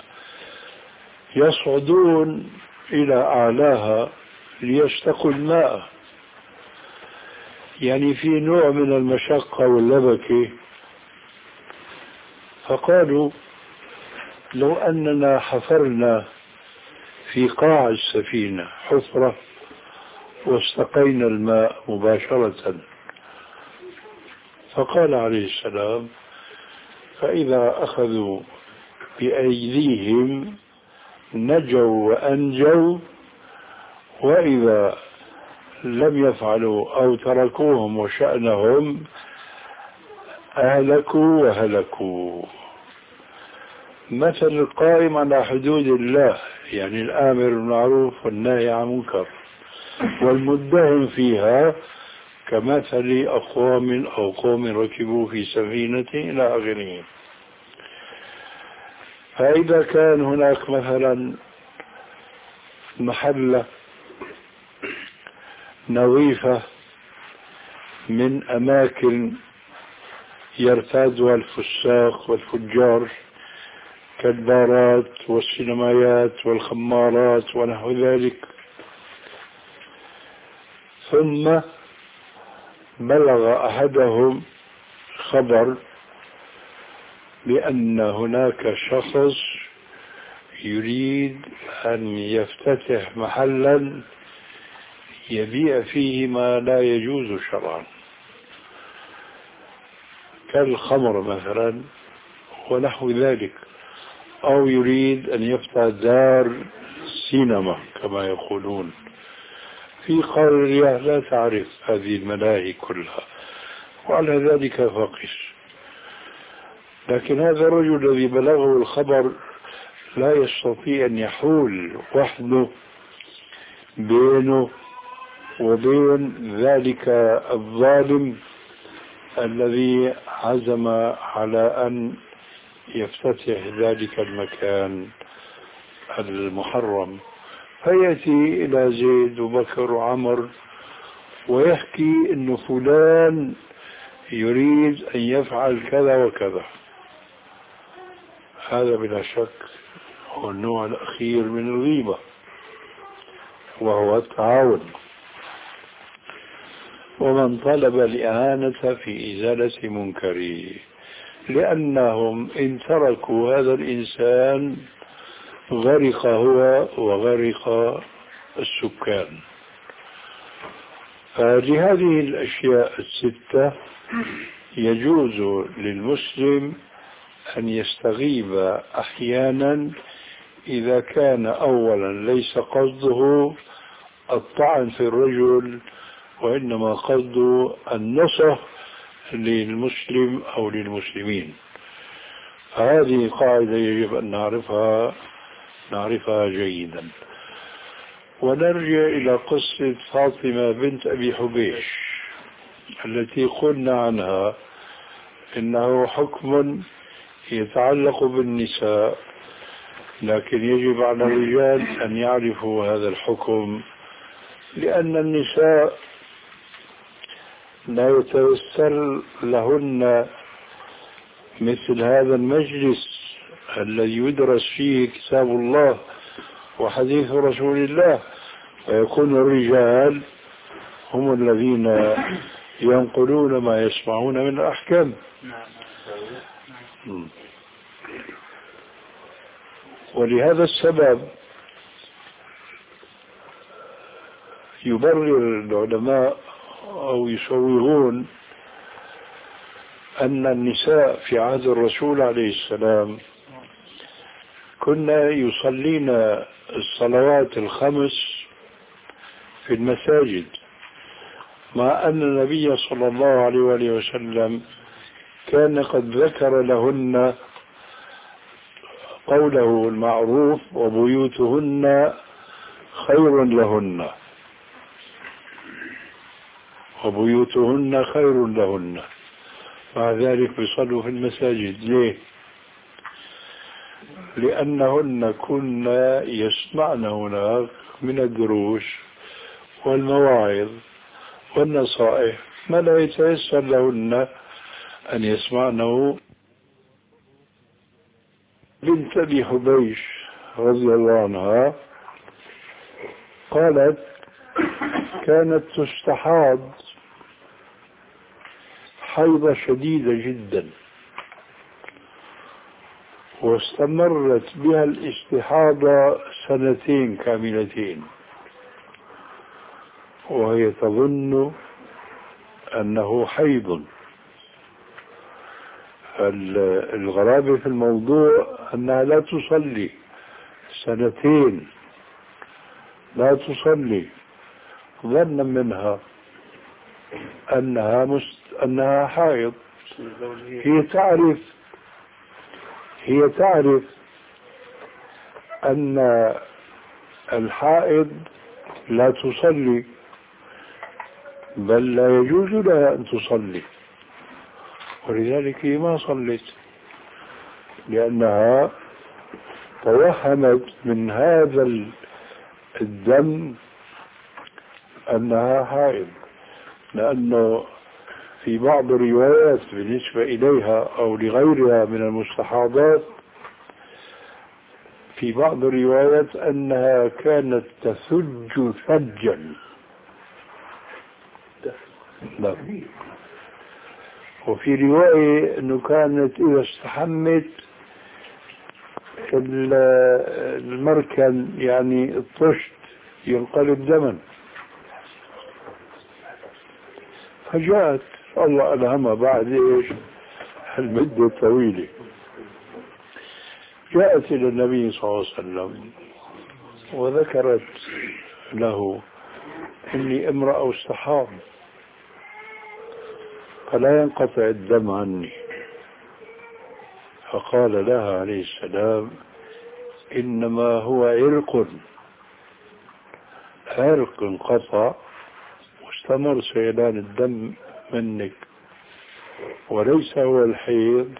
S3: يصعدون إلى أعلاها ليشتقوا الماء، يعني في نوع من المشقة واللبكة. فقالوا: لو أننا حفرنا في قاع السفينة حفرة واستقينا الماء مباشرة. فقال عليه السلام: فإذا أخذوا بأيديهم نجوا وأنجوا، وإذا لم يفعلوا أو تركوهم وشأنهم أهلكوا وهلكوا. مثل القائم على حدود الله، يعني الآمر بالمعروف والنهي عن المنكر، والمدهن فيها كمثل أقوام أو قوم ركبوا في سفينة إلى آخره. فإذا كان هناك مثلا محلة نظيفة من أماكن يرتادها الفساق والفجار كالبارات والسينمايات والخمارات ونحو ذلك، ثم بلغ أحدهم خبر بأن هناك شخص يريد أن يفتتح محلا يبيع فيه ما لا يجوز شرعا كالخمر مثلا ونحو ذلك، أو يريد أن يفتح دار سينما كما يقولون في قرية لا تعرف هذه الملاهي كلها، وعلى ذلك فقس. لكن هذا الرجل الذي بلغه الخبر لا يستطيع أن يحول وحده بينه وبين ذلك الظالم الذي عزم على أن يفتتح ذلك المكان المحرم، فيأتي إلى زيد وبكر وعمر ويحكي أن فلان يريد أن يفعل كذا وكذا. هذا بلا شك هو النوع الأخير من الغيبة، وهو التعاون. ومن طلب الإعانة في إزالة منكره، لأنهم إن تركوا هذا الإنسان غرق هو وغرق السكان. فلهذه الأشياء الستة يجوز للمسلم أن يستغيب أحيانا إذا كان أولا ليس قصده الطعن في الرجل، وإنما قصده النصح للمسلم أو للمسلمين. هذه قاعدة يجب أن نعرفها نعرفها جيدا. ونرجع إلى قصة فاطمة بنت أبي حبيش التي قلنا عنها إنه حكم يتعلق بالنساء، لكن يجب على الرجال أن يعرفوا هذا الحكم، لأن النساء لا يتيسر لهن مثل هذا المجلس الذي يدرس فيه كتاب الله وحديث رسول الله، ويكون الرجال هم الذين ينقلون ما يسمعون من الأحكام. ولهذا السبب يبرر العلماء أو يسوغون أن النساء في عهد الرسول عليه السلام كنا يصلين الصلوات الخمس في المساجد، مع أن النبي صلى الله عليه وآله وسلم كان قد ذكر لهن قوله المعروف وبيوتهن خير لهن وبيوتهن خير لهن، مع ذلك بيصلوا في المساجد. ليه؟ لأنهن كنا يسمعن هناك من الدروس والمواعظ والنصائح ما لا يتيسر لهن أن يسمعنه. بنت أبي حبيش رضي الله عنها قالت كانت تستحاض حيضة شديدة جدا، واستمرت بها الاستحاضة سنتين كاملتين، وهي تظن أنه حيض. الغرابة في الموضوع أنها لا تصلي سنتين، لا تصلي، ظنا منها أنها مست... أنها حائض. هي تعرف هي تعرف أن الحائض لا تصلي، بل لا يجوز لها أن تصلي، ولذلك هي ما صلت، لأنها توهمت من هذا الدم أنها حائض، لأنه في بعض الروايات بالنسبة إليها أو لغيرها من المستحاضات، في بعض الروايات أنها كانت تثج ثجا. لا. وفي رواية أنه كانت إذا استحمت المركن يعني الطشت ينقلب دما. فجاءت الله ألهمها بعد إيش المدة الطويلة، جاءت إلى النبي صلى الله عليه وسلم وذكرت له إني امرأة استحاض فلا ينقطع الدم عني. فقال لها عليه السلام إنما هو عرق، عرق انقطع واستمر سيلان الدم منك، وليس هو الحيض،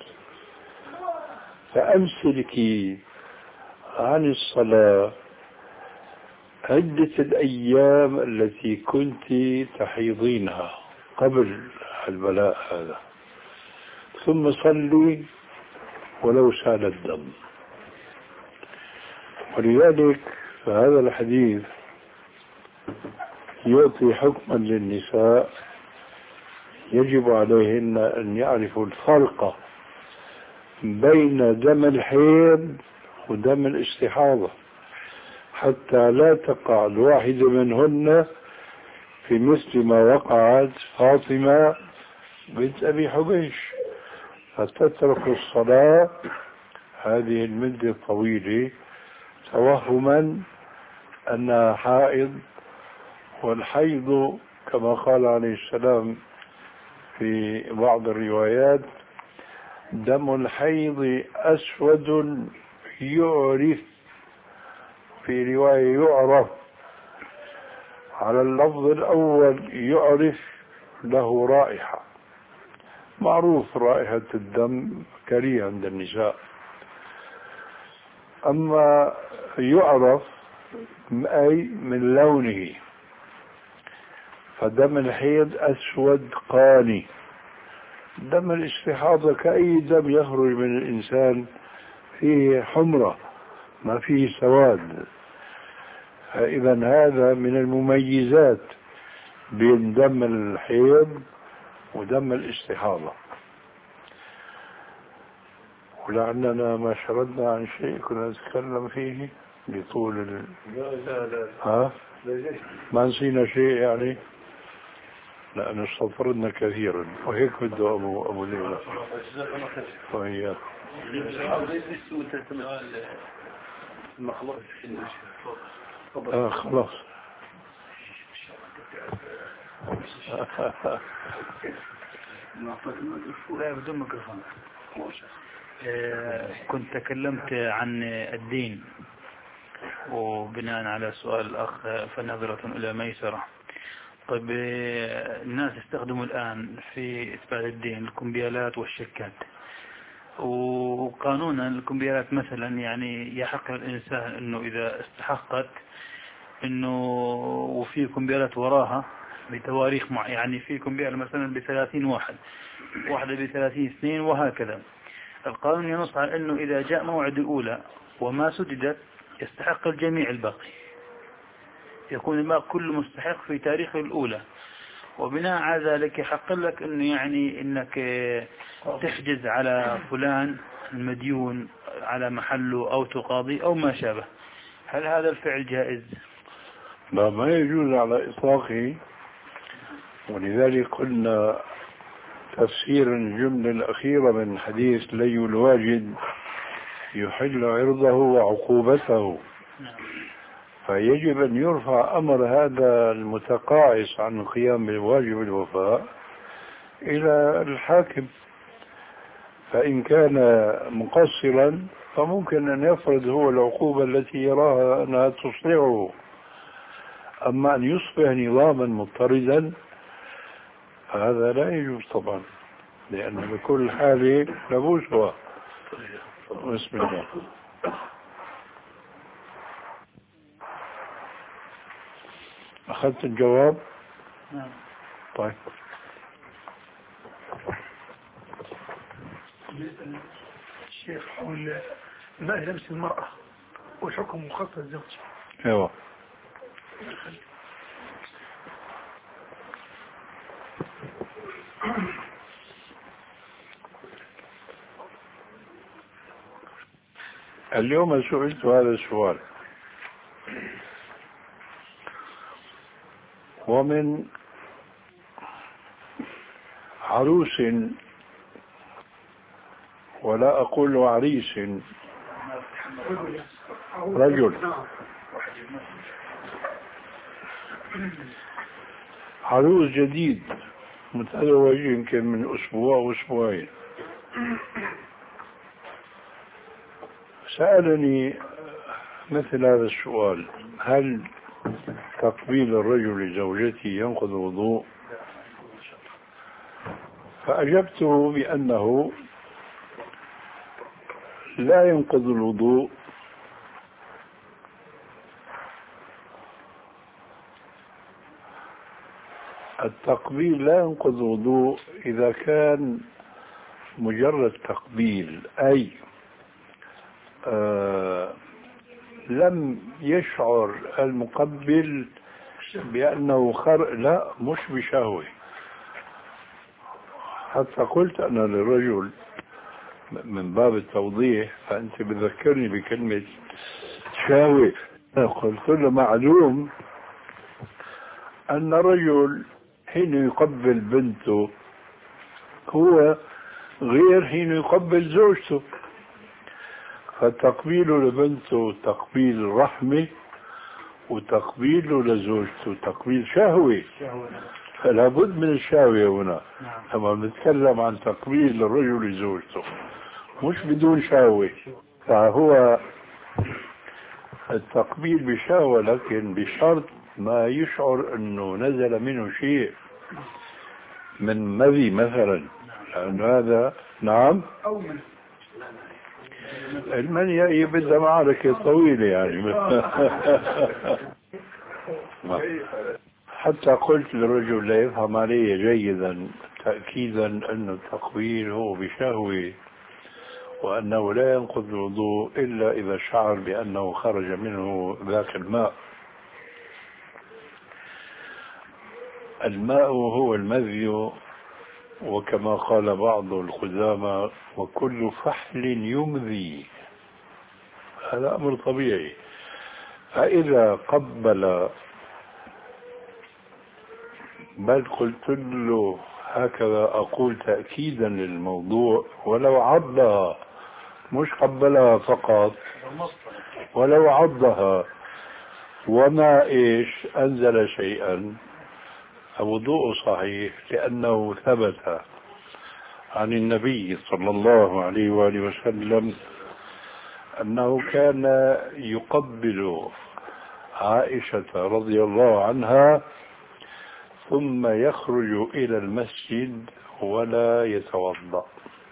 S3: فأمسكي عن الصلاة عدة الأيام التي كنت تحيضينها قبل البلاء هذا، ثم صلي ولو سال الدم. ولذلك فهذا الحديث يعطي حكما للنساء يجب عليهن أن يعرفوا الفرق بين دم الحيض ودم الاستحاضة، حتى لا تقع الواحدة منهن في مثل ما وقعت فاطمة بنت أبي حبيش، فتترك الصلاة هذه المدة الطويلة توهما أنها حائض. والحيض كما قال عليه السلام في بعض الروايات دم الحيض أسود يعرف، في رواية يعرف، على اللفظ الأول يعرف له رائحة، معروف رائحة الدم كريهة عند النساء. أما يعرف أي من لونه، فدم الحيض أسود قاني. دم الاستحاضة كأي دم يخرج من الإنسان فيه حمرة ما فيه سواد. فإذا هذا من المميزات بين دم الحيض ودم الاستحاضة. ولعلنا ما شردنا عن شيء كنا نتكلم فيه بطول ال...
S1: لا لا لا
S3: ها؟ ما نسينا شيء يعني؟ لأن استغفرنا كثيرا وهيك بده أبو أبو ليلى وهي آه خلاص.
S4: لا بدون ميكروفون. كنت تكلمت عن الدين وبناء على سؤال الأخ فنظرة إلى ميسرة. طيب الناس يستخدموا الآن في إثبات الدين الكمبيالات والشركات، وقانونا الكمبيالات مثلا يعني يحق الإنسان أنه إذا استحقت أنه وفي كمبيالات وراها بتواريخ مع يعني في كمبيال مثلا بثلاثين واحد، واحدة بثلاثين اثنين وهكذا. القانون ينص على أنه إذا جاء موعد الأولى وما سددت يستحق الجميع الباقي، يكون الماء كل مستحق في تاريخ الأولى، وبناء على ذلك يحق لك أنه يعني أنك تحجز على فلان المديون على محله أو تقاضي أو ما شابه. هل هذا الفعل جائز؟
S3: لا، ما يجوز على إطلاقه. ولذلك قلنا تفسير الجملة الأخيرة من حديث لي الواجد يحل عرضه وعقوبته، فيجب أن يرفع أمر هذا المتقاعس عن القيام بواجب الوفاء إلى الحاكم، فإن كان مقصرا فممكن أن يفرض هو العقوبة التي يراها أنها تصلحه. أما أن يصبح نظاما مضطردا هذا لا يجوز طبعا، لأن بكل حالة لابوس هو. بسم الله. أخذت الجواب؟
S4: نعم.
S3: طيب.
S5: الشيخ حول ماء لمس المرأة وحكم مخاطبة الزوج.
S3: ايوه. اليوم سئلت هذا السؤال، ومن عروس، ولا أقول عريس، رجل عروس جديد متزوج يمكن من أسبوع وأسبوعين، سألني مثل هذا السؤال: هل تقبيل الرجل لزوجته ينقض الوضوء؟ فأجبته بأنه لا ينقض الوضوء التقبيل لا ينقض الوضوء إذا كان مجرد تقبيل، أي آه لم يشعر المقبل بأنه خر لا مش بشهوة. حتى قلت أنا للرجل من باب التوضيح، فأنت بذكرني بكلمة شهوة، قلت له معلوم أن الرجل حين يقبل بنته هو غير حين يقبل زوجته، فتقبيله لبنته تقبيل رحمة، وتقبيله لزوجته تقبيل شهوة، فلا بد من الشهوة هنا لما نتكلم عن تقبيل الرجل لزوجته، مش بدون شهوة. فهو التقبيل بشهوة، لكن بشرط ما يشعر انه نزل منه شيء من مذي مثلا، لأن هذا نعم
S5: أو من
S3: المنيا بدها معركة طويلة يعني. حتى قلت للرجل لا يفهم علي جيدا تأكيدا أن التقبيل هو بشهوة، وأنه لا ينقض الوضوء إلا إذا شعر بأنه خرج منه ذاك الماء. الماء هو المذي، وكما قال بعض القدامى: وكل فحل يمذي، هذا أمر طبيعي. فإذا قبل، بل قلت له هكذا أقول تأكيدا للموضوع، ولو عضها مش قبلها فقط، ولو عضها وما إيش أنزل شيئا، الوضوء صحيح، لأنه ثبت عن النبي صلى الله عليه وآله وسلم أنه كان يقبل عائشة رضي الله عنها ثم يخرج إلى المسجد ولا يتوضأ.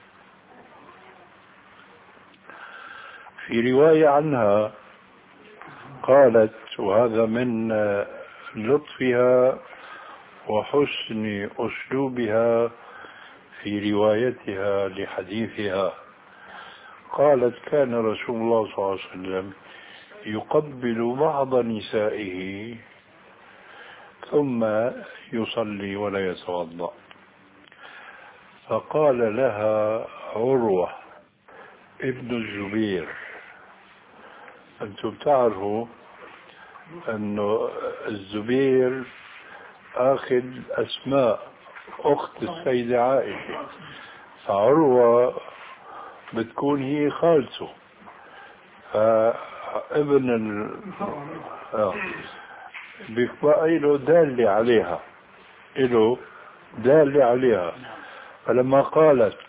S3: في رواية عنها قالت، وهذا من لطفها وحسن أسلوبها في روايتها لحديثها، قالت: كان رسول الله صلى الله عليه وسلم يقبل بعض نسائه ثم يصلي ولا يتوضأ. فقال لها عروة ابن الزبير: أنتم تعرفوا أن الزبير أخذ أسماء أخت السيدة عائشة، فعروة بتكون هي خالته، فابن ال... آه. بيبقى له دالة عليها، له دالة عليها. فلما قالت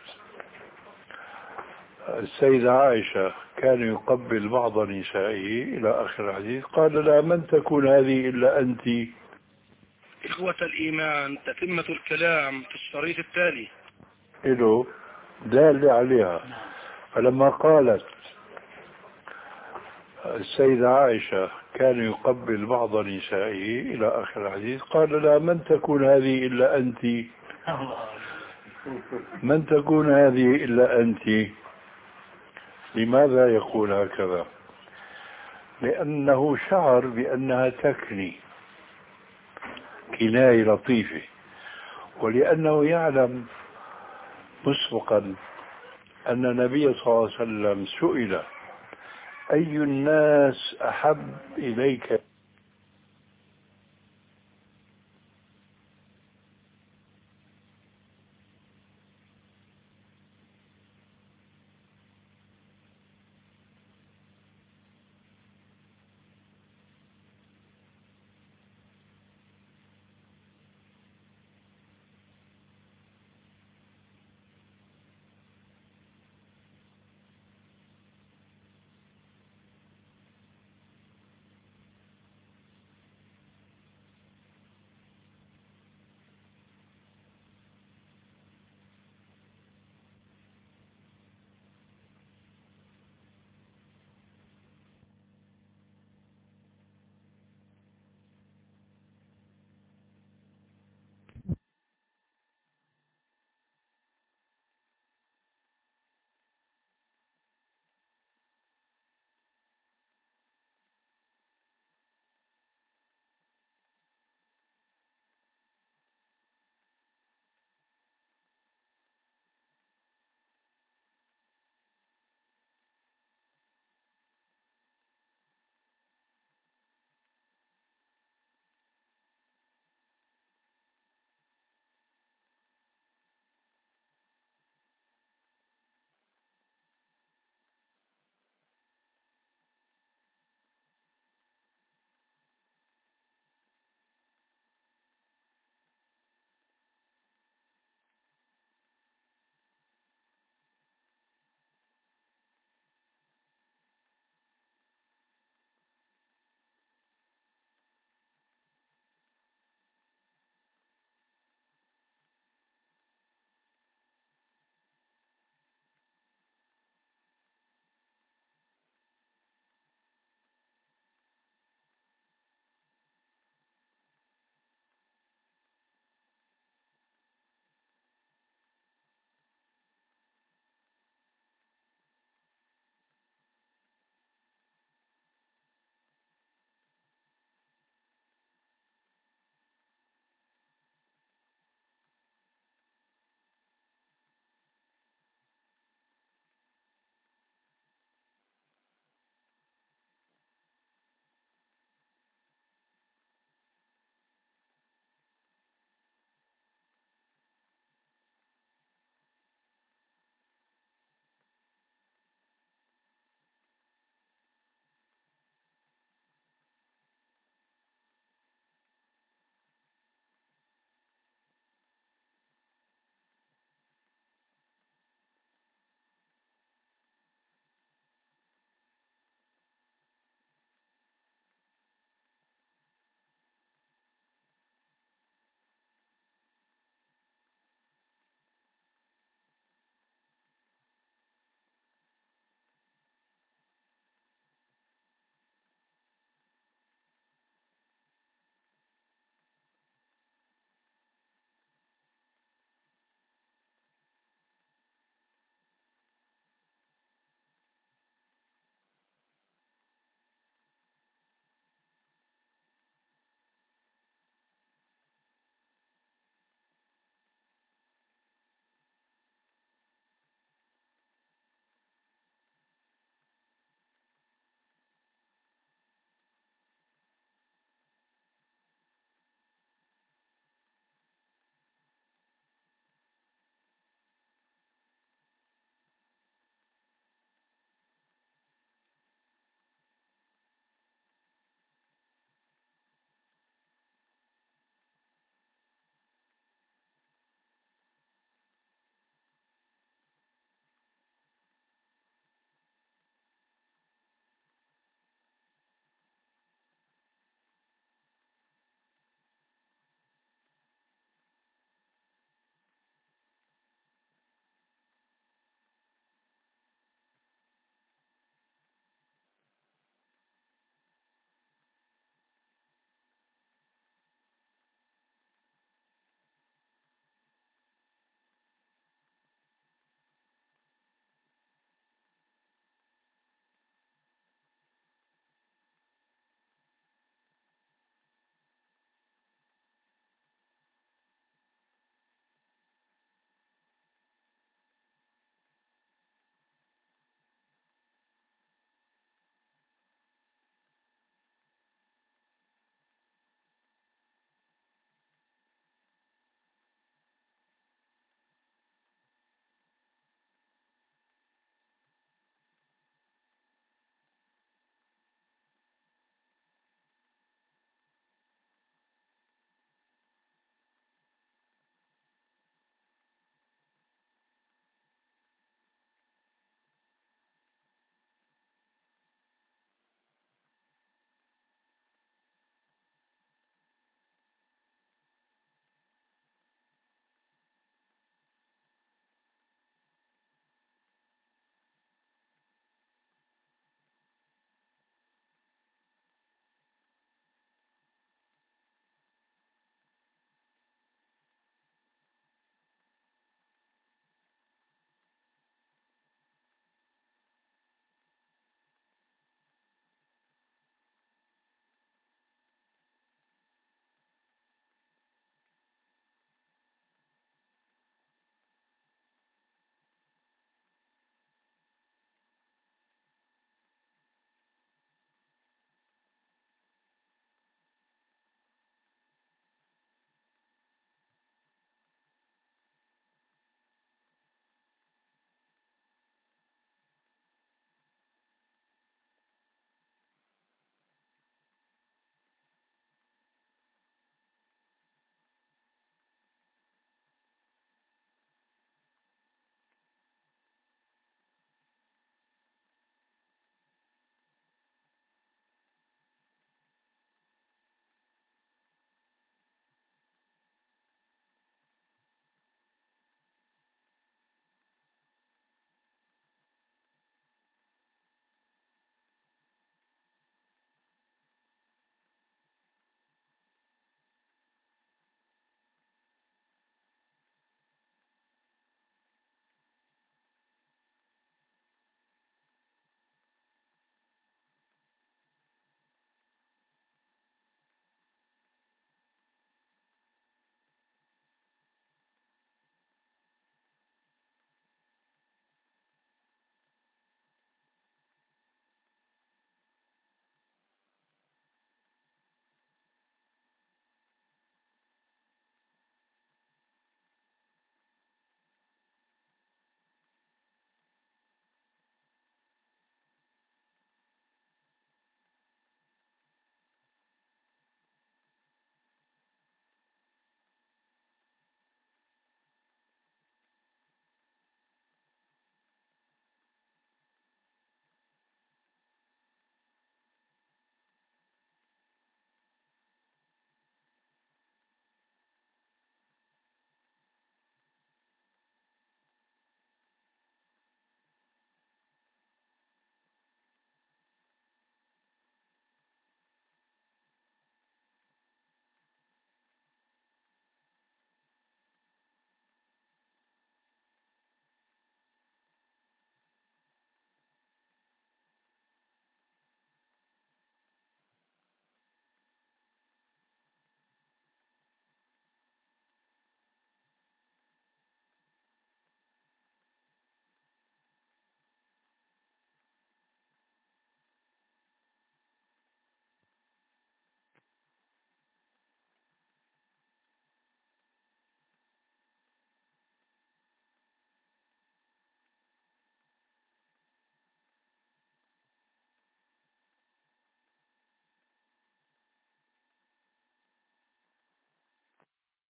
S3: السيدة عائشة كان يقبل بعض نسائه إلى آخر الحديث، قال: لا، من تكون هذه إلا أنت
S2: إخوة الإيمان تتمة الكلام في الشريط التالي
S3: له دال عليها. فلما قالت السيدة عائشة كان يقبل بعض نسائه إلى آخر الحديث، قال لا، من تكون هذه إلا أنت، من تكون هذه إلا أنت. لماذا يقول هكذا؟ لأنه شعر بأنها تكني كناية لطيفة، ولأنه يعلم مسبقا أن النبي صلى الله عليه وسلم سئل أي الناس أحب إليك